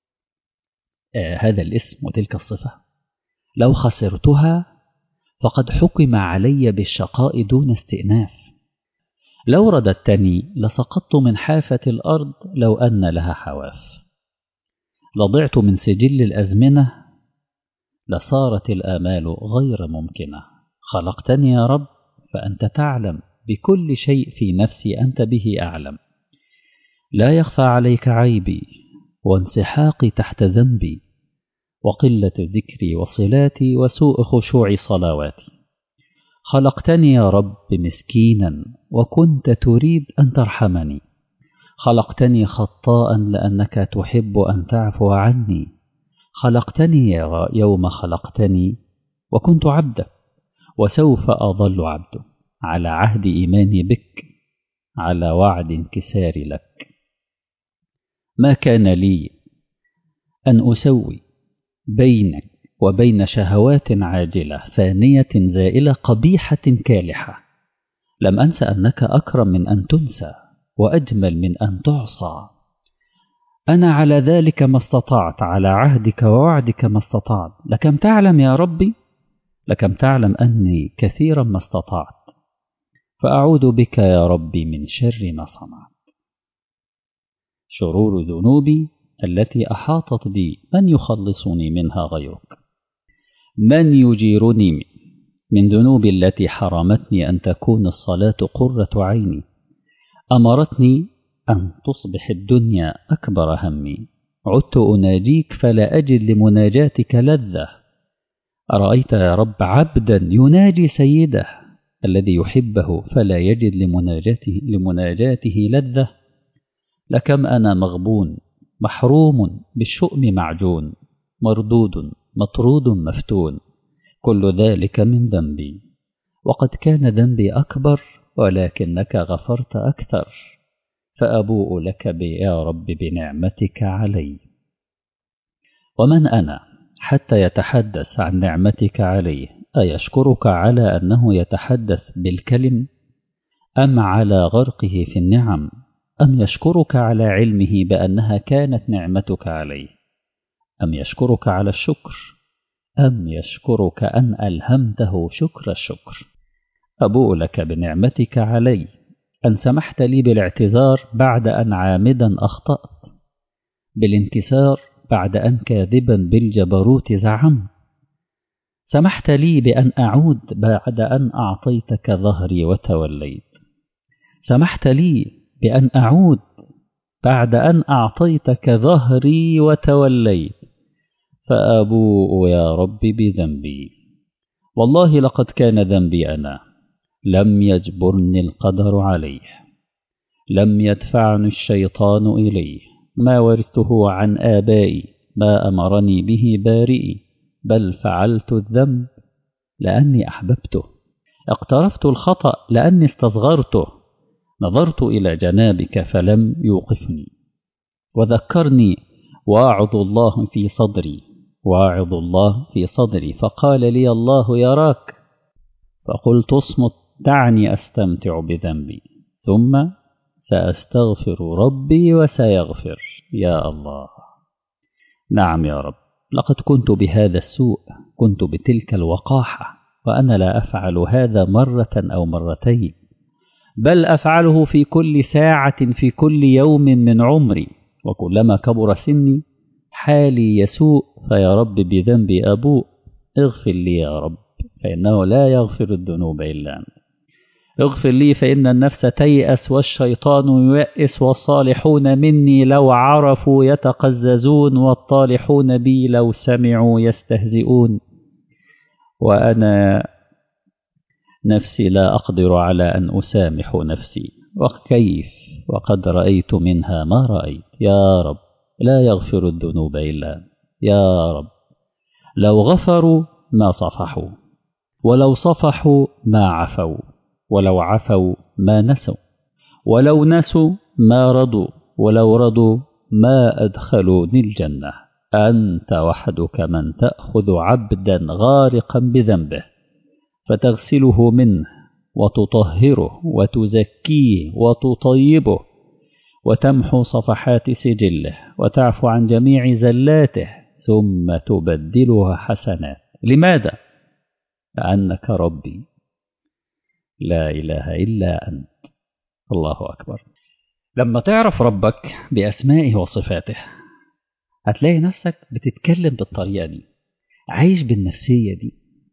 هذا الاسم وتلك الصفة. لو خسرتها فقد حكم علي بالشقاء دون استئناف. لو رددتني لسقطت من حافة الأرض لو أن لها حواف. لضعت من سجل الأزمنة لصارت الآمال غير ممكنة. خلقتني يا رب فأنت تعلم بكل شيء في نفسي أنت به أعلم. لا يخفى عليك عيبي وانسحاقي تحت ذنبي وقلة ذكري وصلاتي وسوء خشوع صلواتي. خلقتني يا رب مسكينا وكنت تريد أن ترحمني. خلقتني خطاء لأنك تحب أن تعفو عني. خلقتني يوم خلقتني وكنت عبدا وسوف أظل عبدا على عهد إيماني بك، على وعد انكساري لك. ما كان لي أن أسوي بينك وبين شهوات عاجلة فانية زائلة قبيحة كالحة. لم أنس أنك أكرم من أن تنسى وأجمل من أن تعصى. أنا على ذلك ما استطعت، على عهدك ووعدك ما استطعت. لكم تعلم يا ربي، لكم تعلم أني كثيرا ما استطعت، فأعوذ بك يا ربي من شر ما صنعت. شرور ذنوبي التي أحاطت بي من يخلصني منها غيرك؟ من يجيرني من ذنوبي التي حرمتني أن تكون الصلاة قرة عيني؟ أمرتني أن تصبح الدنيا أكبر همي. عدت أناجيك فلا أجد لمناجاتك لذة. أرأيت يا رب عبدا يناجي سيده الذي يحبه فلا يجد لمناجاته لذة. لكم أنا مغبون محروم بالشؤم معجون، مردود مطرود مفتون، كل ذلك من ذنبي، وقد كان ذنبي أكبر ولكنك غفرت أكثر، فأبوء لك يا رب بنعمتك علي. ومن أنا حتى يتحدث عن نعمتك عليه؟ أيشكرك على أنه يتحدث بالكلم أم على غرقه في النعم؟ أم يشكرك على علمه بأنها كانت نعمتك عليه؟ أم يشكرك على الشكر أم يشكرك أن ألهمته شكر الشكر. أبوء لك بنعمتك علي أن سمحت لي بالاعتذار بعد أن عامدا أخطأت، بالانكسار بعد أن كاذبا بالجبروت زعمت، سمحت لي بأن أعود بعد أن أعطيتك ظهري وتوليت، سمحت لي بأن أعود بعد أن أعطيتك ظهري وتوليت، فأبوء يا رب بذنبي، والله لقد كان ذنبي أنا، لم يجبرني القدر عليه، لم يدفعني الشيطان إليه، ما ورثته عن آبائي، ما أمرني به بارئي، بل فعلت الذنب لأني أحببته، اقترفت الخطأ لأني استصغرته، نظرت إلى جنابك فلم يوقفني، وذكرني واعظ الله في صدري، واعظ الله في صدري، فقال لي الله يراك، فقلت اصمت دعني أستمتع بذنبي، ثم سأستغفر ربي وسيغفر. يا الله، نعم يا رب، لقد كنت بهذا السوء، كنت بتلك الوقاحة، وأنا لا أفعل هذا مرة أو مرتين، بل أفعله في كل ساعة في كل يوم من عمري، وكلما كبر سني حالي يسوء، فيا رب بذنبي أبوء، اغفر لي يا رب، فإنه لا يغفر الذنوب إلا أنت، اغفر لي فإن النفس تيأس والشيطان ييأس، والصالحون مني لو عرفوا يتقززون، والطالحون بي لو سمعوا يستهزئون، وأنا نفسي لا أقدر على أن أسامح نفسي، وكيف وقد رأيت منها ما رأيت. يا رب لا يغفر الذنوب إلا أنت، يا رب لو غفروا ما صفحوا، ولو صفحوا ما عفوا، ولو عفوا ما نسوا، ولو نسوا ما رضوا، ولو رضوا ما أدخلوني الجنة. أنت وحدك من تأخذ عبدا غارقا بذنبه فتغسله منه وتطهره وتزكيه وتطيبه وتمحو صفحات سجله وتعفو عن جميع زلاته، ثم تبدلها حسنات. لماذا؟ لأنك ربي لا إله إلا أنت. الله أكبر. لما تعرف ربك بأسمائه وصفاته هتلاقي نفسك بتتكلم بالطريقة دي، عايش بالنفسية دي،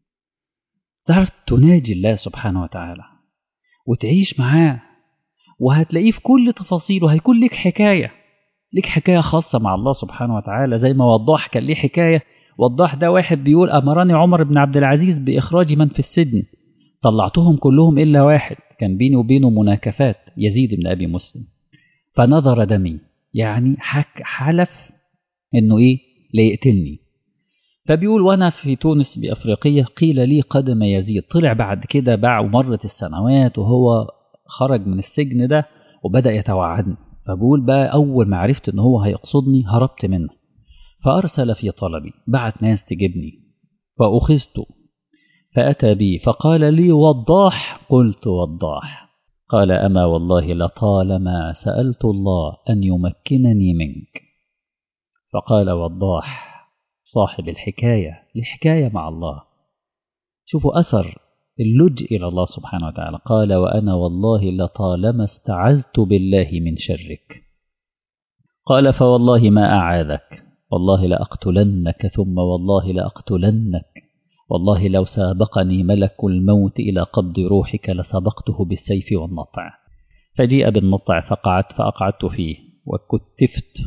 تعرف تناجي الله سبحانه وتعالى وتعيش معاه، وهتلاقيه في كل تفاصيله هيكون لك حكاية، لك حكاية خاصة مع الله سبحانه وتعالى، زي ما وضاح كان ليه حكاية. وضاح ده واحد بيقول أمرني عمر بن عبد العزيز بإخراج من في السجن، طلعتهم كلهم إلا واحد كان بيني وبينه مناكفات، يزيد بن أبي مسلم، فنظر دمي، يعني حلف إنه إيه ليقتلني. فبيقول وأنا في تونس بأفريقية قيل لي قدم يزيد، طلع بعد كده ومرت السنوات وهو خرج من السجن ده وبدأ يتوعدني، فبقول بقى أول ما عرفت إن هو هيقصدني هربت منه، فأرسل في طلبي، بعت ناس تجيبني، فأخذت فأتى بي فقال لي وضاح، قلت وضاح، قال أما والله لطالما سألت الله أن يمكنني منك. فقال وضاح صاحب الحكاية الحكاية مع الله، شوفوا أثر اللجء إلى الله سبحانه وتعالى، قال وأنا والله لطالما استعذت بالله من شرك، قال فوالله ما أعاذك، والله لأقتلنك، ثم والله لأقتلنك، والله لو سابقني ملك الموت إلى قبض روحك لسبقته بالسيف والنطع. فجيء بالنطع فأقعدت فيه وكتفت،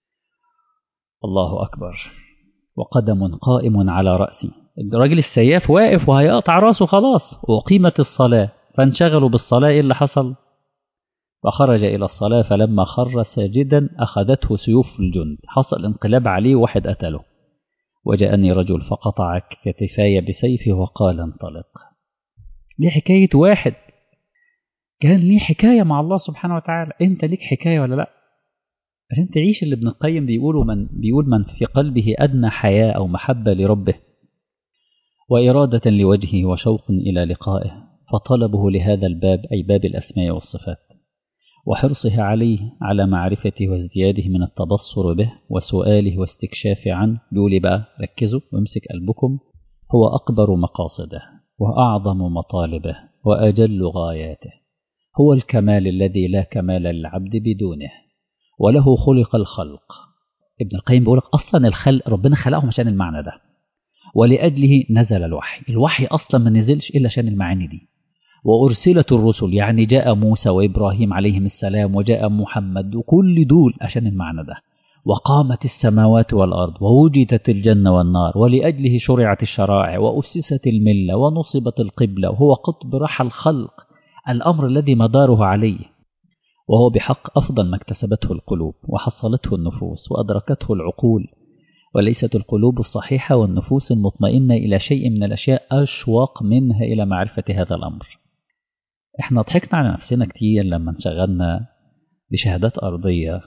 الله أكبر، وقدم قائم على رأسي، الراجل السياف واقف وهيقطع راسه خلاص، وقيمت الصلاة، فانشغلوا بالصلاة. إيه اللي حصل؟ فخرج إلى الصلاة، فلما خر ساجدا أخذته سيوف الجند، حصل انقلاب عليه واحد قتله، وجاءني رجل فقطع كتفاي بسيفه وقال انطلق. دي حكاية واحد كان ليه حكاية مع الله سبحانه وتعالى. انت ليك حكاية ولا لا؟ عشان تعيش اللي ابن القيم بيقول من في قلبه أدنى حياة أو محبة لربه وإرادة لوجهه وشوق إلى لقائه، فطلبه لهذا الباب، أي باب الأسماء والصفات، وحرصها عليه على معرفته وازدياده من التبصر به وسؤاله واستكشاف عنه. بيقول بقى ركزوا وامسك قلبكم: هو أكبر مقاصده وأعظم مطالبه وأجل غاياته، هو الكمال الذي لا كمال للعبد بدونه، وله خلق الخلق. ابن القيم بيقولك أصلا الخلق ربنا خلقهم عشان المعنى ده، ولأجله نزل الوحي أصلا ما نزلش إلا عشان المعاني دي. وأرسلت الرسل، يعني جاء موسى وإبراهيم عليهم السلام وجاء محمد، وكل دول عشان المعنى ده. وقامت السماوات والأرض ووجدت الجنة والنار، ولأجله شرعت الشرائع وأسست الملة ونصبت القبلة، وهو قطب رحى الخلق، الأمر الذي مداره عليه، وهو بحق أفضل ما اكتسبته القلوب وحصلته النفوس وأدركته العقول، وليست القلوب الصحيحة والنفوس المطمئنة إلى شيء من الأشياء أشواق منها إلى معرفة هذا الأمر. احنا ضحكنا على نفسنا كتير لما انشغلنا بشهادات أرضية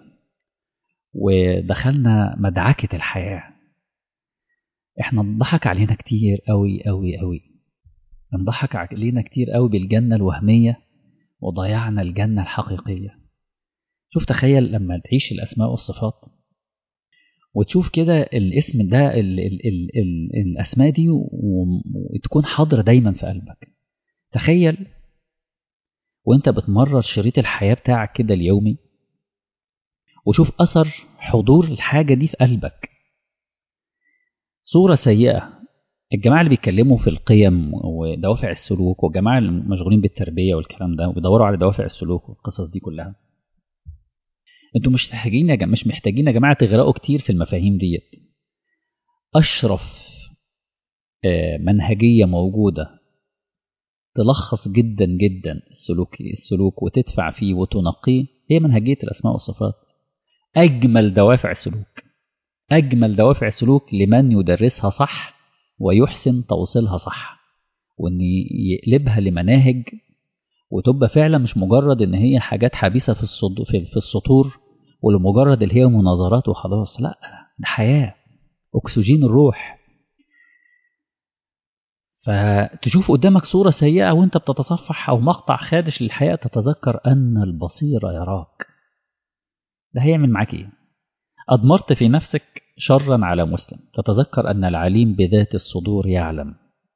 ودخلنا مدعكة الحياة. احنا انضحك علينا كتير قوي قوي قوي، انضحك علينا كتير قوي بالجنة الوهمية وضيعنا الجنة الحقيقية. شوف تخيل لما تعيش الأسماء والصفات وتشوف كده الاسم ده الأسماء دي وتكون حاضرة دايما في قلبك. تخيل وانت بتمرر شريط الحياة بتاعك كده اليومي، وشوف أثر حضور الحاجة دي في قلبك. صورة سيئة، الجماعة اللي بيتكلموا في القيم ودوافع السلوك، والجماعة المشغولين بالتربية والكلام ده وبيدوروا على دوافع السلوك والقصص دي كلها، انتوا مش محتاجين يا جماعة تغرقوا كتير في المفاهيم ديت. أشرف منهجية موجودة تلخص جدا جدا السلوك وتدفع فيه وتنقيه هي منهجية الأسماء والصفات. أجمل دوافع السلوك لمن يدرسها صح ويحسن توصيلها صح، وأن يقلبها لمناهج وتبقى فعلا مش مجرد ان هي حاجات حبيسة في السطور ولمجرد اللي هي مناظرات وخلاص. لا، ده حياة، أكسجين الروح. فتشوف قدامك صورة سيئة وانت بتتصفح أو مقطع خادش للحياة، تتذكر أن البصير يراك. ده هيعمل معاك ايه؟ أضمرت في نفسك شرا على مسلم، تتذكر أن العليم بذات الصدور يعلم.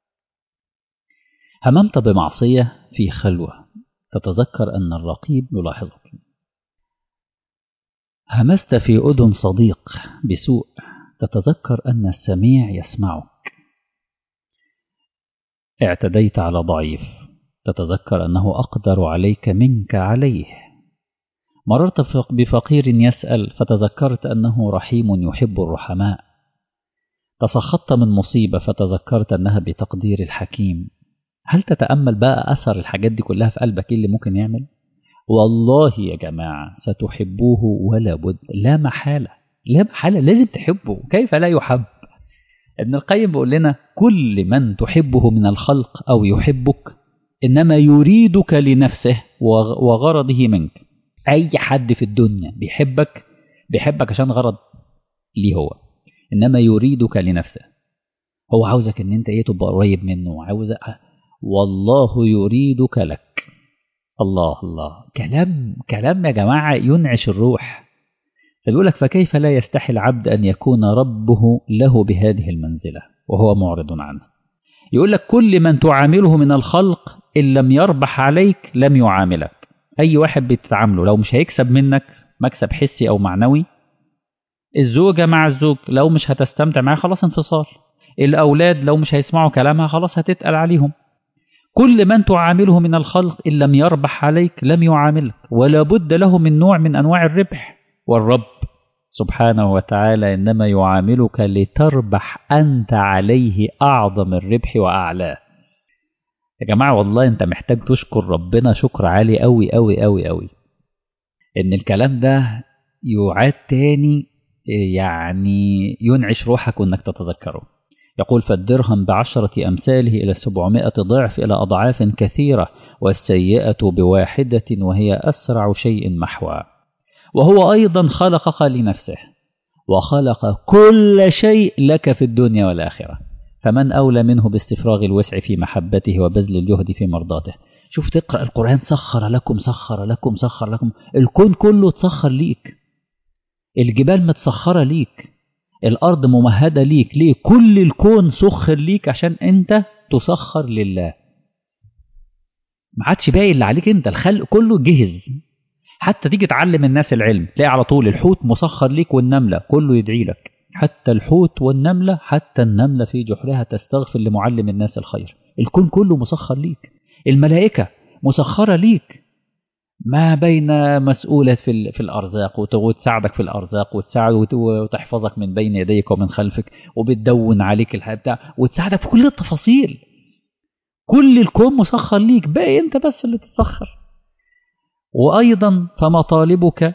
هممت بمعصية في خلوة، تتذكر أن الرقيب يلاحظك. همست في أذن صديق بسوء، تتذكر أن السميع يسمعك. اعتديت على ضعيف، تتذكر أنه أقدر عليك منك عليه. مررت بفقير يسأل، فتذكرت أنه رحيم يحب الرحماء. تسخطت من مصيبة، فتذكرت أنها بتقدير الحكيم. هل تتأمل بقى أثر الحاجات دي كلها في قلبك اللي ممكن يعمل؟ والله يا جماعة ستحبوه ولا بد، لا محالة لازم تحبه، كيف لا يحب؟ ابن القيم بيقول لنا كل من تحبه من الخلق أو يحبك إنما يريدك لنفسه وغرضه منك. أي حد في الدنيا بيحبك عشان غرض ليه هو، إنما يريدك لنفسه. هو عاوزك إن أنت تبقى قريب منه، والله يريدك لك. الله كلام يا جماعة ينعش الروح. فبيقول لك فكيف لا يستحي العبد أن يكون ربه له بهذه المنزلة وهو معرض عنه. يقول لك كل من تعامله من الخلق إن لم يربح عليك لم يعاملك. أي واحد بتتعامله لو مش هيكسب منك مكسب حسي أو معنوي، الزوجة مع الزوج لو مش هتستمتع معاه خلاص انفصال، الأولاد لو مش هيسمعوا كلامها خلاص هتتقل عليهم. كل من تعامله من الخلق إن لم يربح عليك لم يعاملك، ولا بد له من نوع من أنواع الربح. والرب سبحانه وتعالى إنما يعاملك لتربح أنت عليه أعظم الربح وأعلاه. يا جماعة والله أنت محتاج تشكر ربنا شكر عالي أوي أوي أوي أوي إن الكلام ده يعاد تاني، يعني ينعش روحك وإنك تتذكره. يقول فالدرهم ب10 أمثاله إلى 700 ضعف إلى أضعاف كثيرة، والسيئة بواحدة وهي أسرع شيء محوى. وهو أيضا خلقك لنفسه وخلق كل شيء لك في الدنيا والآخرة، فمن أولى منه باستفراغ الوسع في محبته وبذل الجهد في مرضاته. شوف تقرأ القرآن سخر لكم سخر لكم سخر لكم، الكون كله تسخر ليك، الجبال متسخرة ليك، الأرض ممهدة ليك. ليه؟ كل الكون سخر ليك عشان أنت تسخر لله. ما عادش باقي اللي عليك أنت، الخلق كله جهز. حتى تيجي تعلم الناس العلم تلاقي على طول الحوت مسخر ليك والنملة كله يدعي لك، حتى الحوت والنملة، حتى النملة في جحرها تستغفر لمعلم الناس الخير. الكون كله مسخر ليك. الملائكة مسخرة ليك، ما بين مسؤولة في الأرزاق وتساعدك في الأرزاق وتساعد وتحفظك من بين يديك ومن خلفك وبتدون عليك الحياة بتاع وتساعدك في كل التفاصيل. كل الكون مسخر ليك، باقي أنت بس اللي تتسخر. وأيضا فمطالبك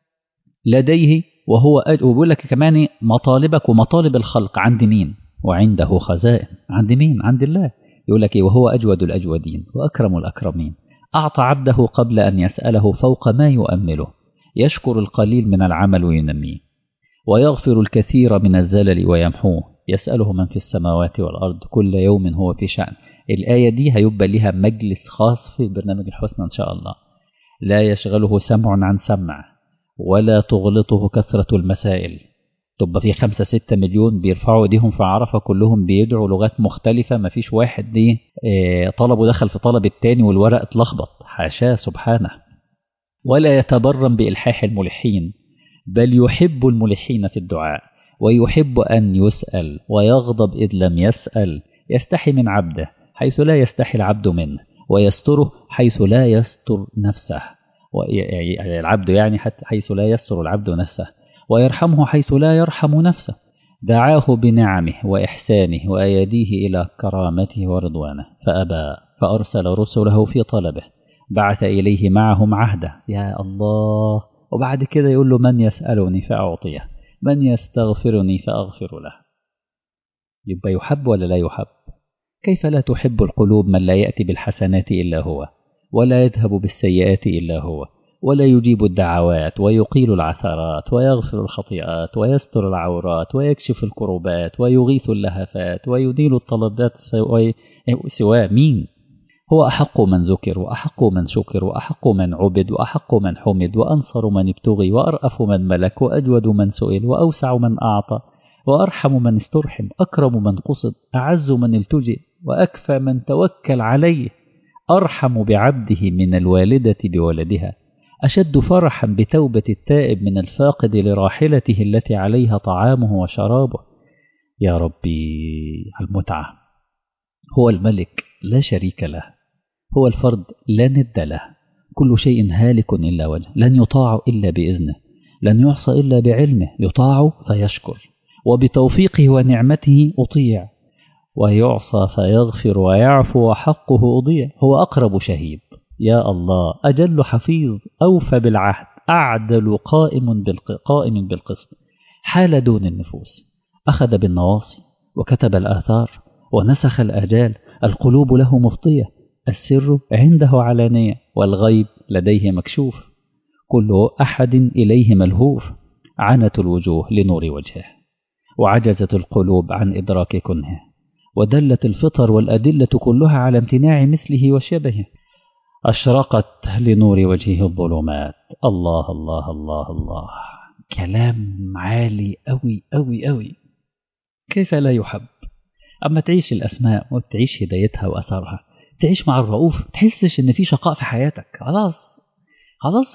لديه وهو وبيقول لك كمان مطالبك ومطالب الخلق عند مين؟ وعنده خزائن. عند مين؟ عند الله. يقول لك وهو أجود الأجودين وأكرم الأكرمين، أعطى عبده قبل أن يسأله فوق ما يؤمله، يشكر القليل من العمل وينميه، ويغفر الكثير من الزلل ويمحوه، يسأله من في السماوات والأرض كل يوم هو في شأن. الآية دي هيبقى لها مجلس خاص في برنامج الحسنى إن شاء الله. لا يشغله سمع عن سمع ولا تغلطه كثرة المسائل. تبقى في 5-6 مليون بيرفعوا ايديهم في عرفة كلهم بيدعوا لغات مختلفة، ما فيش واحد دي طلبه دخل في طلب التاني والورق اتلخبط، حاشاه سبحانه. ولا يتبرم بإلحاح الملحين، بل يحب الملحين في الدعاء، ويحب أن يسأل ويغضب إذ لم يسأل، يستحي من عبده حيث لا يستحي العبد منه، ويستره حيث لا يستر نفسه. العبد يعني حيث لا يستر العبد نفسه، ويرحمه حيث لا يرحم نفسه. دعاه بنعمه وإحسانه وأيديه إلى كرامته ورضوانه فأبى، فأرسل رسله في طلبه، بعث إليه معهم عهده. يا الله. وبعد كده يقول له من يسألني فأعطيه، من يستغفرني فأغفر له. يبقى يحب ولا لا يحب؟ كيف لا تحب القلوب من لا يأتي بالحسنات إلا هو، ولا يذهب بالسيئات إلا هو، ولا يجيب الدعوات ويقيل العثرات ويغفر الخطيئات ويستر العورات ويكشف الكروبات ويغيث اللهفات ويديل الطلبات سواه. مين؟ هو أحق من ذكر وأحق من شكر وأحق من عبد وأحق من حمد وأنصر من ابتغي وأرأف من ملك وأجود من سئل وأوسع من أعطى وأرحم من استرحم، أكرم من قصد، أعز من التجئ، وأكفى من توكل عليه، أرحم بعبده من الوالدة بولدها، أشد فرحا بتوبة التائب من الفاقد لراحلته التي عليها طعامه وشرابه. يا ربي المتعة. هو الملك لا شريك له، هو الفرد لا ند له، كل شيء هالك إلا وجهه، لن يطاع إلا بإذنه، لن يعصى إلا بعلمه، يطاع فيشكر، وبتوفيقه ونعمته أطيع، ويعصى فيغفر ويعفو وحقه أضيع. هو أقرب شهيد، يا الله، أجل حفيظ، أوفى بالعهد، أعدل قائم بالقسط، حال دون النفوس، أخذ بالنواصي وكتب الآثار ونسخ الآجال، القلوب له مفطية، السر عنده علانية، والغيب لديه مكشوف، كل أحد إليه ملهوف، عنت الوجوه لنور وجهه، وعجزت القلوب عن إدراك كنهه، ودلت الفطر والأدلة كلها على امتناع مثله وشبهه، أشرقت لنور وجهه الظلمات. الله الله الله الله. كلام عالي أوي أوي أوي. كيف لا يحب؟ أما تعيش الأسماء وتعيش هدايتها وأثرها، تعيش مع الرؤوف، تحسش إن في شقاء في حياتك. خلاص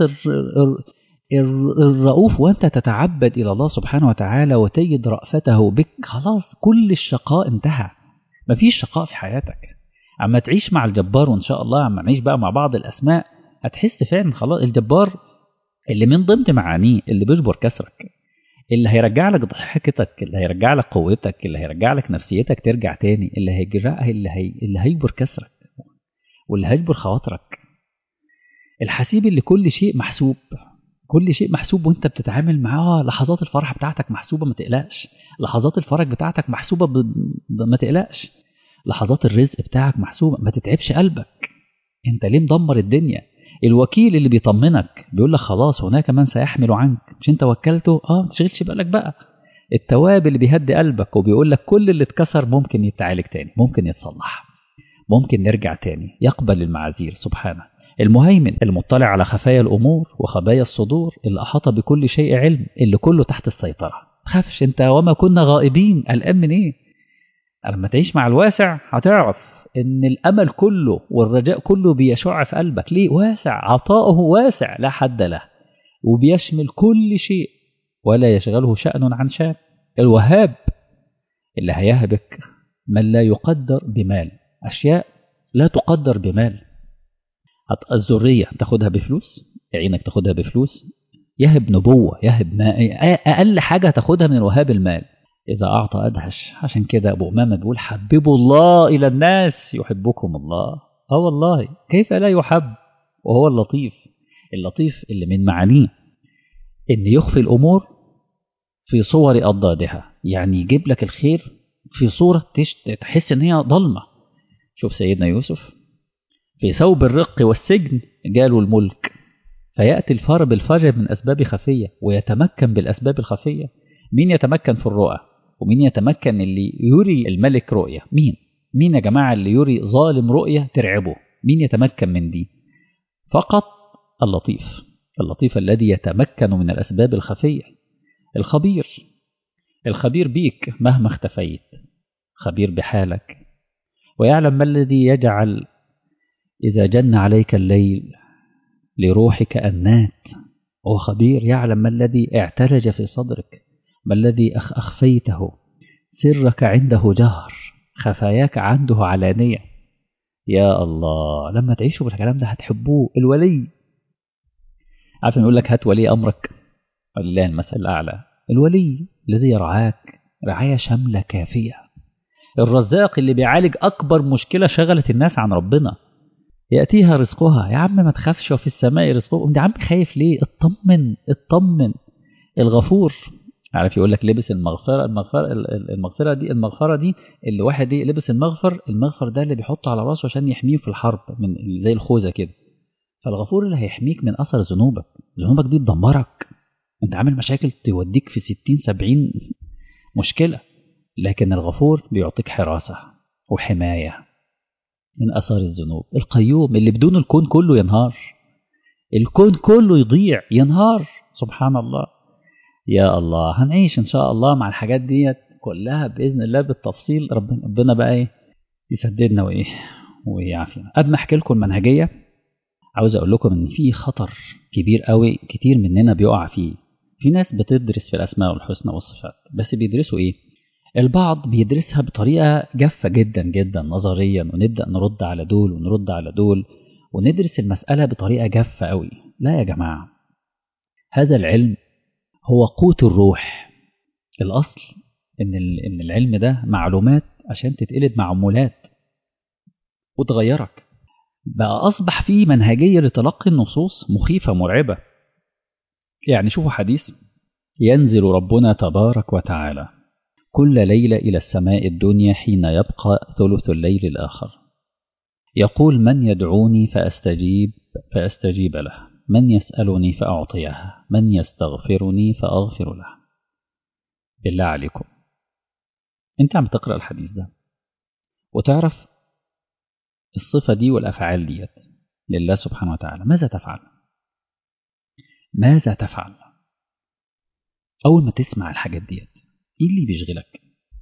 الرؤوف، وأنت تتعبد إلى الله سبحانه وتعالى وتجد رأفته بك، خلاص كل الشقاء انتهى، مفيش شقاء في حياتك. أما تعيش مع الجبار، وإن شاء الله أما نعيش بقى مع بعض الأسماء هتحس فعلا خلاص الجبار اللي من ضمن معانيه اللي بيجبر كسرك، اللي هيرجع لك ضحكتك، اللي هيرجع لك قوتك، اللي هيرجع لك نفسيتك ترجع تاني، اللي هيجبر كسرك واللي هيجبر خواطرك، الحسيب اللي كل شيء محسوب، كل شيء محسوب وانت بتتعامل معاه. لحظات الفرح بتاعتك محسوبة ما تقلقش، لحظات الفرج بتاعتك محسوبة ما تقلقش، لحظات الرزق بتاعك محسوبة ما تتعبش قلبك. انت ليه مدمر الدنيا؟ الوكيل اللي بيطمنك بيقول لك خلاص هناك من سيحمل عنك، مش انت وكلته؟ ما تشغلش بالك بقى. التواب اللي بيهدي قلبك وبيقول لك كل اللي اتكسر ممكن يتعالج تاني، ممكن يتصلح، ممكن نرجع تاني، يقبل المعاذير سبحانه. المهيمن المطلع على خفايا الأمور وخبايا الصدور، اللي أحاط بكل شيء علم، اللي كله تحت السيطرة. تخافش انت وما كنا غائبين، قلقان من ايه؟ لما تعيش مع الواسع هتعرف ان الأمل كله والرجاء كله بيشع في قلبك. ليه؟ واسع، عطاؤه واسع لا حد له، وبيشمل كل شيء ولا يشغله شأن عن شأن. الوهاب اللي هيهبك من لا يقدر بمال، أشياء لا تقدر بمال. الذرية تاخدها بفلوس، عينك تاخدها بفلوس، يهب نبوة، يهب ما أقل حاجة تاخدها من وهاب المال. إذا أعطى أدهش. عشان كده أبو أمامة بيقول حببوا الله إلى الناس يحبكم الله. والله كيف لا يحب وهو اللطيف. اللطيف اللي من معانيه إن يخفي الأمور في صور أضدادها، يعني يجيب لك الخير في صورة تحس إن هي ضلمة. شوف سيدنا يوسف في ثوب الرق والسجن جاله الملك، فيأتي الفار بالفجر من أسباب خفية ويتمكن بالأسباب الخفية. مين يتمكن في الرؤى؟ ومين يتمكن اللي يري الملك رؤية؟ مين يا جماعة اللي يري ظالم رؤية ترعبه؟ مين يتمكن من دي؟ فقط اللطيف. اللطيف الذي يتمكن من الأسباب الخفية. الخبير بيك مهما اختفيت، خبير بحالك، ويعلم ما الذي يجعل إذا جن عليك الليل لروحك أنات. هو خبير، يعلم ما الذي اعترج في صدرك، ما الذي أخفيته. سرك عنده جهر، خفاياك عنده علانية. يا الله، لما تعيشوا بالكلام ده هتحبوه. الولي، عارف يقول لك هات ولي أمرك، ولله المثل الأعلى. الولي الذي يرعاك رعاية شاملة كافية. الرزاق اللي بيعالج أكبر مشكلة شغلت الناس عن ربنا. يأتيها رزقها، يا عم ما تخافش وفي السماء رزقهم. يا عم خايف ليه؟ اطمن. الغفور، عارف يقول لك لبس المغفرة دي اللي واحد دي لبس المغفر ده اللي بيحطه على راسه عشان يحميه في الحرب، من زي الخوذة كده. فالغفور اللي هيحميك من أثر ذنوبك دي تدمرك. انت عامل مشاكل توديك في 60-70 مشكلة، لكن الغفور بيعطيك حراسة وحماية من أثار الذنوب. القيوم اللي بدون الكون كله ينهار، الكون كله يضيع ينهار. سبحان الله. يا الله، هنعيش إن شاء الله مع الحاجات دي كلها بإذن الله بالتفصيل. ربنا بقى إيه يسددنا ويعافينا. قبل ما أحكي لكم المنهجية، عاوز أقول لكم إن في خطر كبير قوي كتير مننا بيقع فيه. في ناس بتدرس في الأسماء والحسنى والصفات، بس بيدرسوا إيه؟ البعض بيدرسها بطريقة جافة جدا جدا نظريا، ونبدأ نرد على دول وندرس المسألة بطريقة جافة قوي. لا يا جماعة، هذا العلم هو قوت الروح. الأصل إن العلم ده معلومات عشان تتقلب معمولات وتغيرك. بقى أصبح فيه منهجية لتلقي النصوص مخيفة مرعبة. يعني شوفوا حديث: ينزل ربنا تبارك وتعالى كل ليلة إلى السماء الدنيا حين يبقى ثلث الليل الآخر، يقول: من يدعوني فأستجيب له، من يسألني فأعطيه، من يستغفرني فأغفر له. بالله عليكم، انت عم تقرأ الحديث ده وتعرف الصفة دي والأفعال ديت لله سبحانه وتعالى، ماذا تفعل؟ أول ما تسمع الحاجات ديت إيه اللي بيشغلك؟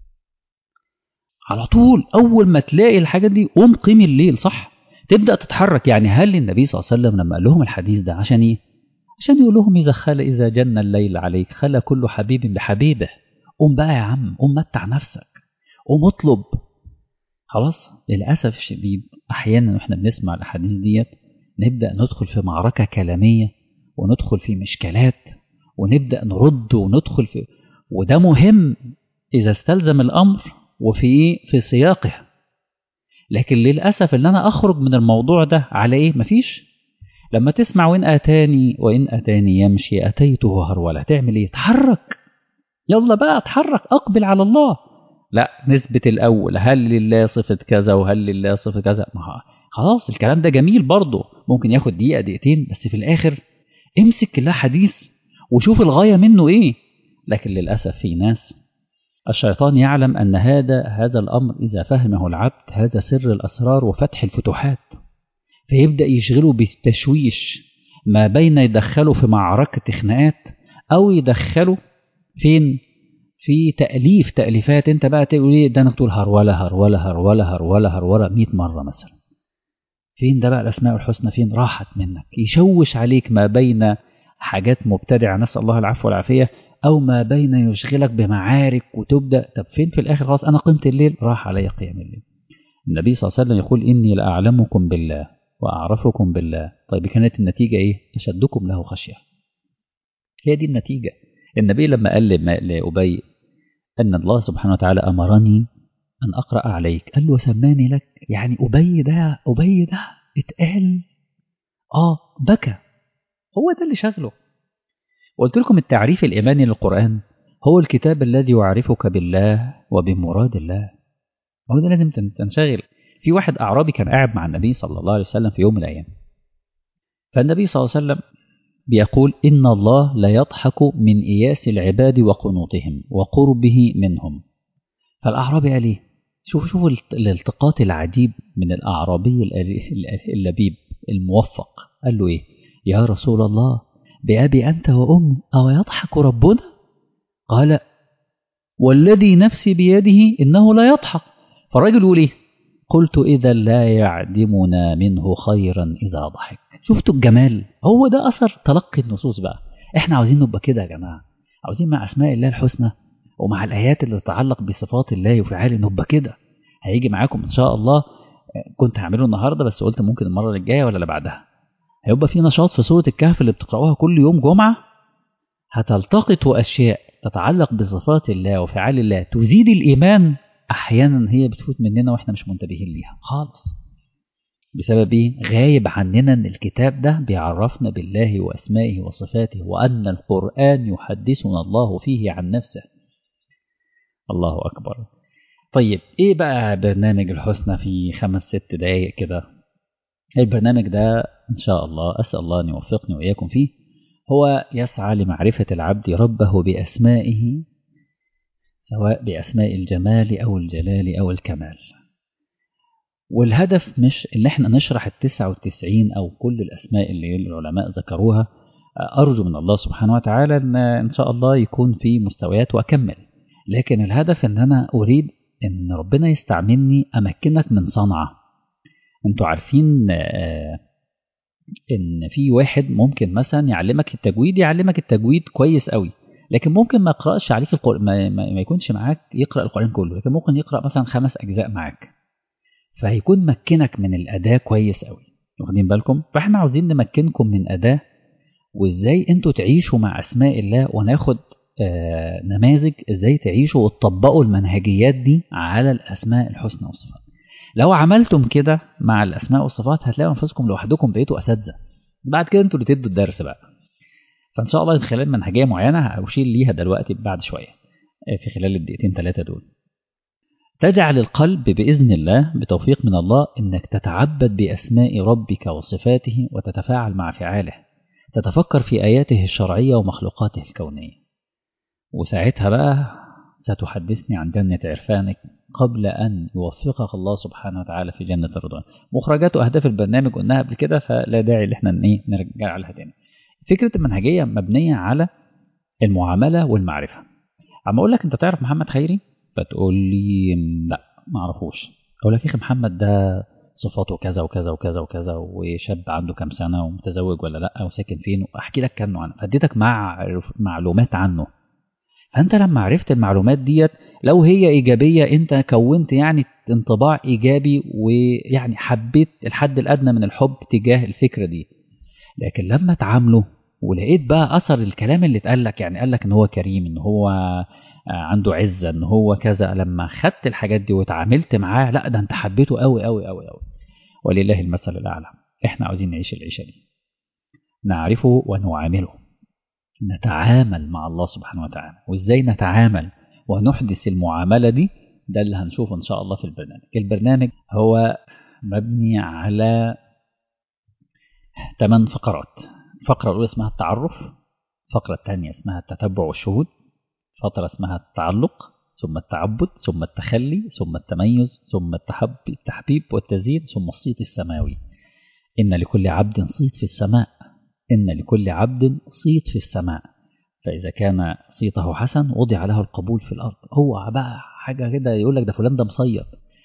على طول أول ما تلاقي الحاجات دي قوم قيم الليل، صح؟ تبدأ تتحرك. يعني هل النبي صلى الله عليه وسلم لما قال لهم الحديث ده عشان إيه؟ عشان يقول لهم إذا جن الليل عليك خلى كل حبيب بحبيبه. قوم بقى يا عم، قوم متع نفسك، قوم اطلب. خلاص. للأسف الشديد أحيانا وإحنا بنسمع الأحاديث ديت نبدأ ندخل في معركة كلامية، وندخل في مشكلات، ونبدأ نرد وندخل في، وده مهم إذا استلزم الأمر في سياقه. لكن للأسف إن أنا أخرج من الموضوع ده على إيه؟ مفيش. لما تسمع وإن أتاني يمشي أتيته هرولة، تعمل إيه؟ تحرك، يلا بقى اتحرك، أقبل على الله. لا، نثبت الأول هل لله صفة كذا وهل لله صفة كذا. خلاص الكلام ده جميل برضه، ممكن ياخد دقيقة دقيقتين، بس في الآخر امسك الله حديث وشوف الغاية منه إيه. لكن للأسف في ناس الشيطان يعلم أن هذا الأمر إذا فهمه العبد هذا سر الأسرار وفتح الفتوحات، فيبدأ يشغله بالتشويش ما بين يدخله في معركة خناقات أو يدخله فين في تأليفات. أنت بقى تقول إيه ده، أنا تقول هرولة هرولة هرولة هرولة هرولة 100 مرة مثلا. فين ده بقى الأسماء الحسنى؟ فين راحت منك؟ يشوش عليك ما بين حاجات مبتدعة نسأل الله العفو والعافية، أو ما بين يشغلك بمعارك وتبدأ. طب فين في الآخر؟ خلاص أنا قمت الليل، راح علي قيام الليل. النبي صلى الله عليه وسلم يقول إني لأعلمكم بالله وأعرفكم بالله. طيب كانت النتيجة إيه؟ أشدكم له خشية. هي دي النتيجة. النبي لما قال لأبي أن الله سبحانه وتعالى أمرني أن أقرأ عليك، قال له وسماني لك، يعني أبي ده اتقال بكى. هو ده اللي شغله. قلت لكم التعريف الإيماني للقرآن هو الكتاب الذي يعرفك بالله وبمراد الله. هو ده لازم تنشغل. في واحد أعرابي كان قاعد مع النبي صلى الله عليه وسلم في يوم من الأيام، فالنبي صلى الله عليه وسلم بيقول إن الله لا يضحك من إياس العباد وقنوطهم وقربه منهم. فالأعرابي قال إيه؟ شوفوا الالتقاط العجيب من الأعرابي اللبيب الموفق. قال له إيه؟ يا رسول الله بأبي أنت وأمي أو يضحك ربنا؟ قال والذي نفسي بيده إنه لا يضحك. فالرجل يقول إيه؟ قلت إذا لا يعدمنا منه خيرا إذا ضحك. شفتوا الجمال؟ هو ده أثر تلقي النصوص بقى. إحنا عاوزين نبقى كده يا جماعة، عاوزين مع أسماء الله الحسنى ومع الآيات اللي تتعلق بصفات الله وفعاله نبقى كده. هيجي معاكم إن شاء الله. كنت هعمله النهاردة بس قلت ممكن المرة الجاية ولا اللي بعدها. هيبقى في نشاط في سورة الكهف اللي بتقرأوها كل يوم جمعة، هتلتقطوا أشياء تتعلق بصفات الله وفعال الله تزيد الإيمان. أحيانا هي بتفوت مننا وإحنا مش منتبهين ليها خالص. بسبب إيه؟ غايب عننا أن الكتاب ده بيعرفنا بالله وأسمائه وصفاته، وأن القرآن يحدثنا الله فيه عن نفسه. الله أكبر. طيب إيه بقى برنامج الحسنى في 5-6 دقايق كده؟ البرنامج ده إن شاء الله أسأل الله أن يوفقني وإياكم فيه. هو يسعى لمعرفة العبد ربه بأسمائه، سواء بأسماء الجمال أو الجلال أو الكمال. والهدف مش إن احنا نشرح 99 أو كل الأسماء اللي العلماء ذكروها. أرجو من الله سبحانه وتعالى إن شاء الله يكون في مستويات وأكمل، لكن الهدف إن أنا أريد إن ربنا يستعملني أمكنك من صنعة. أنتوا عارفين إن في واحد ممكن مثلا يعلمك التجويد كويس قوي، لكن ممكن ما يقرأش عليك ما يكونش معاك يقرأ القرآن كله، لكن ممكن يقرأ مثلا 5 أجزاء معاك، فهيكون مكنك من الأداة كويس قوي. واخدين بالكم؟ فاحنا عاوزين نمكنكم من أداة، وإزاي أنتوا تعيشوا مع أسماء الله، وناخد نماذج إزاي تعيشوا وتطبقوا المنهجيات دي على الأسماء الحسنى والصفات. لو عملتم كده مع الأسماء والصفات هتلاقوا أنفسكم لوحدكم بقيتوا أساتذة. بعد كده أنتوا اللي تدوا الدرس بقى. فإن شاء الله خلال منهجية معينة هأشير ليها دلوقتي بعد شوية في خلال الدقيقتين 3 دول. تجعل القلب بإذن الله بتوفيق من الله إنك تتعبد بأسماء ربك وصفاته وتتفاعل مع فعاله، تتفكر في آياته الشرعية ومخلوقاته الكونية، وساعتها بقى ستحدثني عن جنة عرفانك قبل أن يوفقك الله سبحانه وتعالى في جنة الرضوان. مخرجات وأهداف البرنامج قلناها قبل كده، فلا داعي إن احنا نرجع لها تاني. فكرة المنهجية مبنية على المعاملة والمعرفة. عم أقول لك أنت تعرف محمد خيري؟ فتقول لي لا ما أعرفوش. أقول لك يا أخي محمد ده صفاته كذا وكذا وكذا وكذا، وشاب عنده كام سنة ومتزوج ولا لا وساكن فين، وأحكي لك عنه فاديتك معلومات عنه. فأنت لما عرفت المعلومات ديت لو هي إيجابية أنت كونت يعني انطباع إيجابي، ويعني حبيت الحد الأدنى من الحب تجاه الفكرة دي. لكن لما تعامله ولقيت بقى أثر الكلام اللي اتقال لك، يعني قال لك إن هو كريم، إن هو عنده عزة، إن هو كذا، لما خدت الحاجات دي وتعاملت معاه لا ده أنت حبيته قوي قوي قوي قوي. ولله المثل الأعلى. إحنا عاوزين نعيش العيشة دي، نعرفه ونعامله، نتعامل مع الله سبحانه وتعالى. وإزاي نتعامل ونحدث المعاملة دي، ده اللي هنشوفه إن شاء الله في البرنامج. البرنامج هو مبني على 8 فقرات. الفقرة الأولى اسمها التعرف، الفقرة الثانية اسمها التتبع والشهود، فقرة اسمها التعلق، ثم التعبد، ثم التخلي، ثم التميز، ثم التحبيب والتزيين، ثم الصيت السماوي. إن لكل عبد صيت في السماء، إن لكل عبد صيت في السماء، فإذا كان صيته حسن وضع له القبول في الأرض. هو بقى حاجة كده يقول لك ده فلان ده مصيب.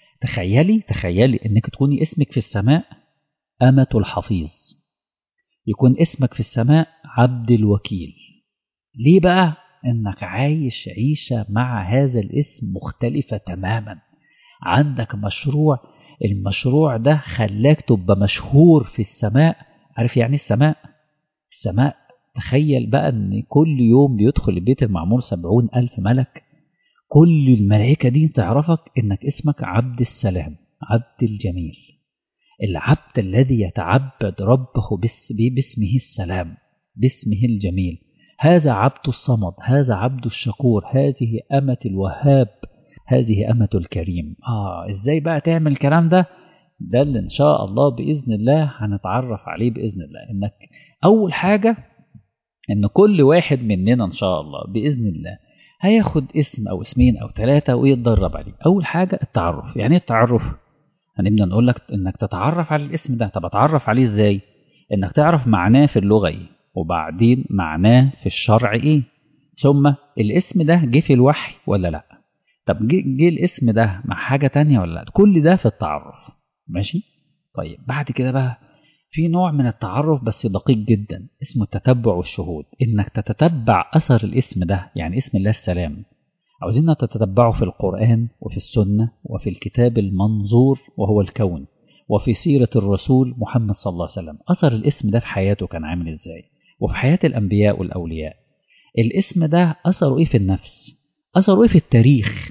تخيلي إنك تكوني اسمك في السماء أمة الحفيظ، يكون اسمك في السماء عبد الوكيل. ليه بقى؟ إنك عايش عيشة مع هذا الاسم مختلفة تماما. عندك مشروع، المشروع ده خلاك تبقى مشهور في السماء. عارف يعني السماء تخيل بقى ان كل يوم بيدخل البيت المعمور 70,000 ملك، كل الملائكة دي تعرفك انك اسمك عبد السلام، عبد الجميل، العبد الذي يتعبد ربه باسمه السلام، باسمه الجميل. هذا عبد الصمد، هذا عبد الشكور، هذه أمة الوهاب، هذه أمة الكريم. إزاي بقى تعمل الكلام ده؟ ده اللي إن شاء الله بإذن الله هنتعرف عليه بإذن الله. إنك أول حاجة إن كل واحد مننا إن شاء الله بإذن الله هياخد اسم أو اسمين أو 3 ويتدرب عليه. أول حاجة التعرف. يعني التعرف هنبدأ نقول لك إنك تتعرف على الاسم ده. طب أتعرف عليه إزاي؟ إنك تعرف معناه في اللغة إيه، وبعدين معناه في الشرع إيه، ثم الاسم ده جه في الوحي ولا لأ، طب جه الاسم ده مع حاجة تانية ولا لأ. كل ده في التعرف. ماشي؟ طيب بعد كده بقى في نوع من التعرف بس دقيق جدا اسمه التتبع والشهود. إنك تتتبع أثر الاسم ده، يعني اسم الله السلام عاوزين تتتبعه في القرآن وفي السنة وفي الكتاب المنظور وهو الكون، وفي سيرة الرسول محمد صلى الله عليه وسلم. أثر الاسم ده في حياته كان عامل إزاي، وفي حياة الأنبياء والأولياء. الاسم ده أثره إيه في النفس، أثره إيه في التاريخ،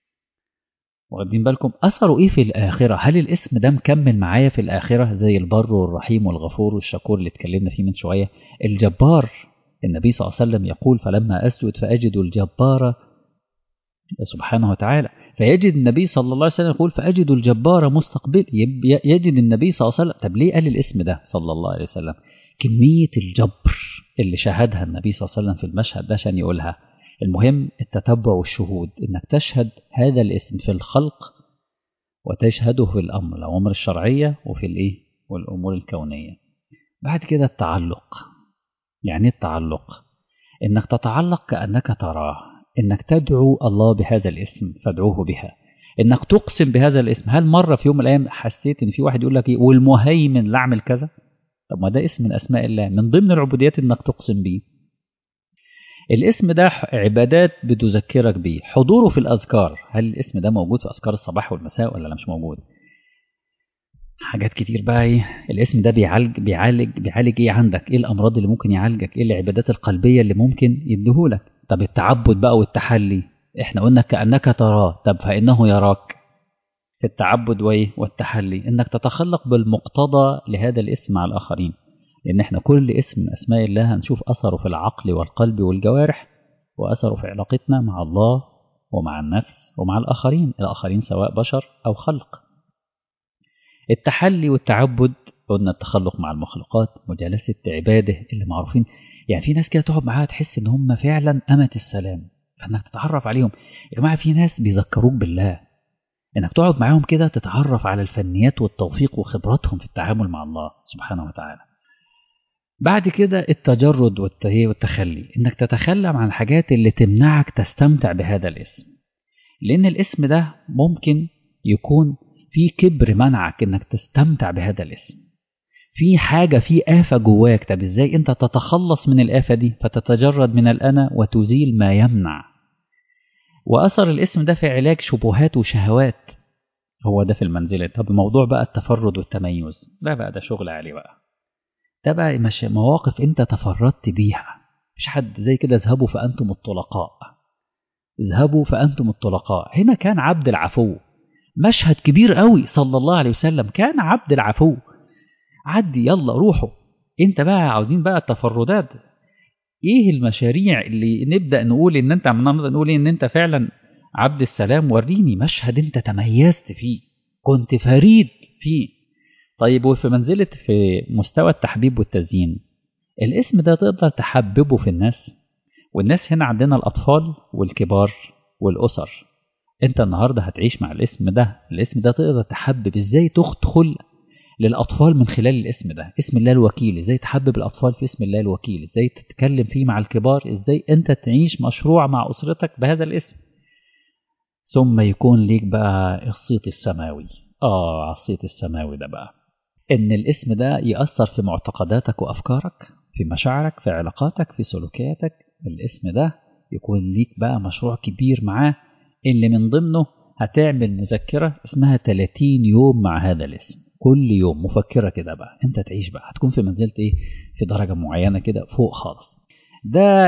واخدين بالكم أثره إيه في الآخرة. هل الاسم ده مكمل معايا في الآخرة زي البر والرحيم والغفور والشكور اللي اتكلمنا فيه من شوية. الجبار، النبي صلى الله عليه وسلم يقول فلما أسجد فأجد الجبار سبحانه وتعالى، فيجد النبي صلى الله عليه وسلم يقول فأجد الجبار مستقبل، يجد النبي صلى الله عليه وسلم. طب ليه قال الاسم ده صلى الله عليه وسلم؟ كمية الجبر اللي شاهدها النبي صلى الله عليه وسلم في المشهد ده عشان يقولها. المهم التتبع والشهود، انك تشهد هذا الاسم في الخلق وتشهده في الأمر الشرعية وفي الايه والأمور الكونية. بعد كده التعلق. يعني التعلق انك تتعلق كأنك تراه، انك تدعو الله بهذا الاسم فادعوه بها، انك تقسم بهذا الاسم. هل مرة في يوم من الأيام حسيت ان في واحد يقول لك ايه والمهيمن لا اعمل كذا؟ طب ما ده اسم من أسماء الله، من ضمن العبوديات انك تقسم بيه. الاسم ده عبادات بتذكرك بيه. حضوره في الأذكار، هل الاسم ده موجود في أذكار الصباح والمساء ولا مش موجود؟ حاجات كتير بقى. ايه الاسم ده بيعالج ايه عندك، ايه الأمراض اللي ممكن يعالجك، ايه العبادات القلبية اللي ممكن يديهولك. طب التعبد بقى والتحلي، احنا قلنا كأنك تراه، طب فإنه يراك. في التعبد والتحلي انك تتخلق بالمقتضى لهذا الاسم مع الآخرين، لأن احنا كل اسم من أسماء الله هنشوف أثره في العقل والقلب والجوارح، وأثره في علاقتنا مع الله ومع النفس ومع الآخرين سواء بشر أو خلق. التحلي والتعبد قلنا التخلق مع المخلوقات، مجالسة عباده اللي معروفين. يعني في ناس كده تقعد معاها تحس إن هم فعلا أمة السلام، فإنك تتعرف عليهم. يا جماعة في ناس بيذكروك بالله، إنك تقعد معاهم كده تتعرف على الفنيات والتوفيق وخبراتهم في التعامل مع الله سبحانه وتعالى. بعد كده التجرد والتخلي، انك تتخلى عن الحاجات اللي تمنعك تستمتع بهذا الاسم، لان الاسم ده ممكن يكون في كبر منعك انك تستمتع بهذا الاسم، في حاجة في آفة جواك. طب ازاي انت تتخلص من الآفة دي فتتجرد من الأنا وتزيل ما يمنع. وأثر الاسم ده في علاج شبهات وشهوات، هو ده في المنزلة. طب الموضوع بقى التفرد والتميز، لا بقى ده شغل عالي بقى. ده بقى مش مواقف انت تفردت بيها، مش حد زي كده اذهبوا فأنتم الطلقاء، اذهبوا فأنتم الطلقاء. هنا كان عبد العفو، مشهد كبير قوي صلى الله عليه وسلم، كان عبد العفو. عدي يلا روحوا. انت بقى عاوزين بقى التفردات. ايه المشاريع اللي نبدأ نقول ان انت نبدأ نقول ان انت فعلا عبد السلام؟ وريني مشهد انت تميزت فيه، كنت فريد فيه. طيب وفي منزلة في مستوى التحبيب والتزيين، الاسم ده تقدر تحببه في الناس. والناس هنا عندنا الأطفال والكبار والأسر. انت النهاردة هتعيش مع الاسم ده تقدر تحبب ازاي تدخل للأطفال من خلال الاسم ده، اسم الله الوكيل. ازاي تحبب الأطفال في اسم الله الوكيل، ازاي تتكلم فيه مع الكبار، ازاي انت تعيش مشروع مع أسرتك بهذا الاسم. ثم يكون ليك بقى الصيت السماوي. الصيت السماوي ده بقى ان الاسم ده يأثر في معتقداتك وأفكارك، في مشاعرك، في علاقاتك، في سلوكياتك. الاسم ده يكون ليك بقى مشروع كبير معاه، اللي من ضمنه هتعمل مذكرة اسمها 30 يوم مع هذا الاسم. كل يوم مفكرة كده بقى، انت تعيش بقى، هتكون في منزلة ايه، في درجة معينة كده فوق خالص. ده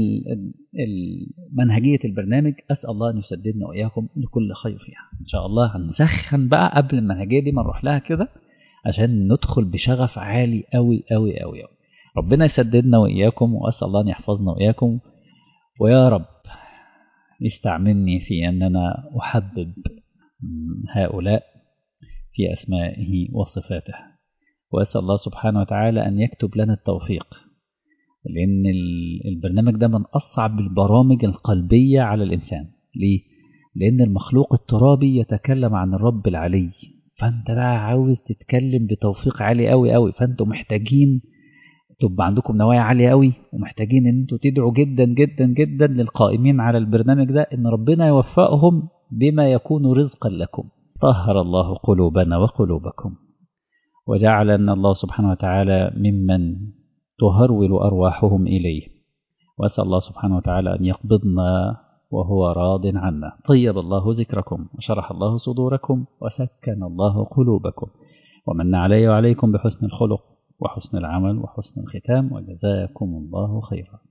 منهجية البرنامج. أسأل الله أن يسددنا وإياكم لكل خير فيها. إن شاء الله هنسخن بقى قبل المنهجية دي ما نروح لها كده، عشان ندخل بشغف عالي أوي أوي أوي أوي. ربنا يسددنا وإياكم، وأسأل الله أن يحفظنا وإياكم، ويا رب يستعملني في أن أنا أحبب هؤلاء في أسمائه وصفاته. وأسأل الله سبحانه وتعالى أن يكتب لنا التوفيق، لأن البرنامج ده من أصعب البرامج القلبية على الإنسان. ليه؟ لأن المخلوق الترابي يتكلم عن الرب العلي، فأنت بقى عاوز تتكلم بتوفيق عالي أوي أوي. فأنتوا محتاجين تبقى عندكم نوايا عالية أوي، ومحتاجين أن أنتوا تدعوا جدا جدا جدا للقائمين على البرنامج ده، أن ربنا يوفقهم بما يكون رزقا لكم. طهر الله قلوبنا وقلوبكم، وجعلنا الله سبحانه وتعالى ممن تهرول أرواحهم إليه. وأسأل الله سبحانه وتعالى أن يقبضنا وهو راض عنا. طيب الله ذكركم، وشرح الله صدوركم، وسكن الله قلوبكم، ومن علي وعليكم بحسن الخلق وحسن العمل وحسن الختام، وجزاكم الله خيرا.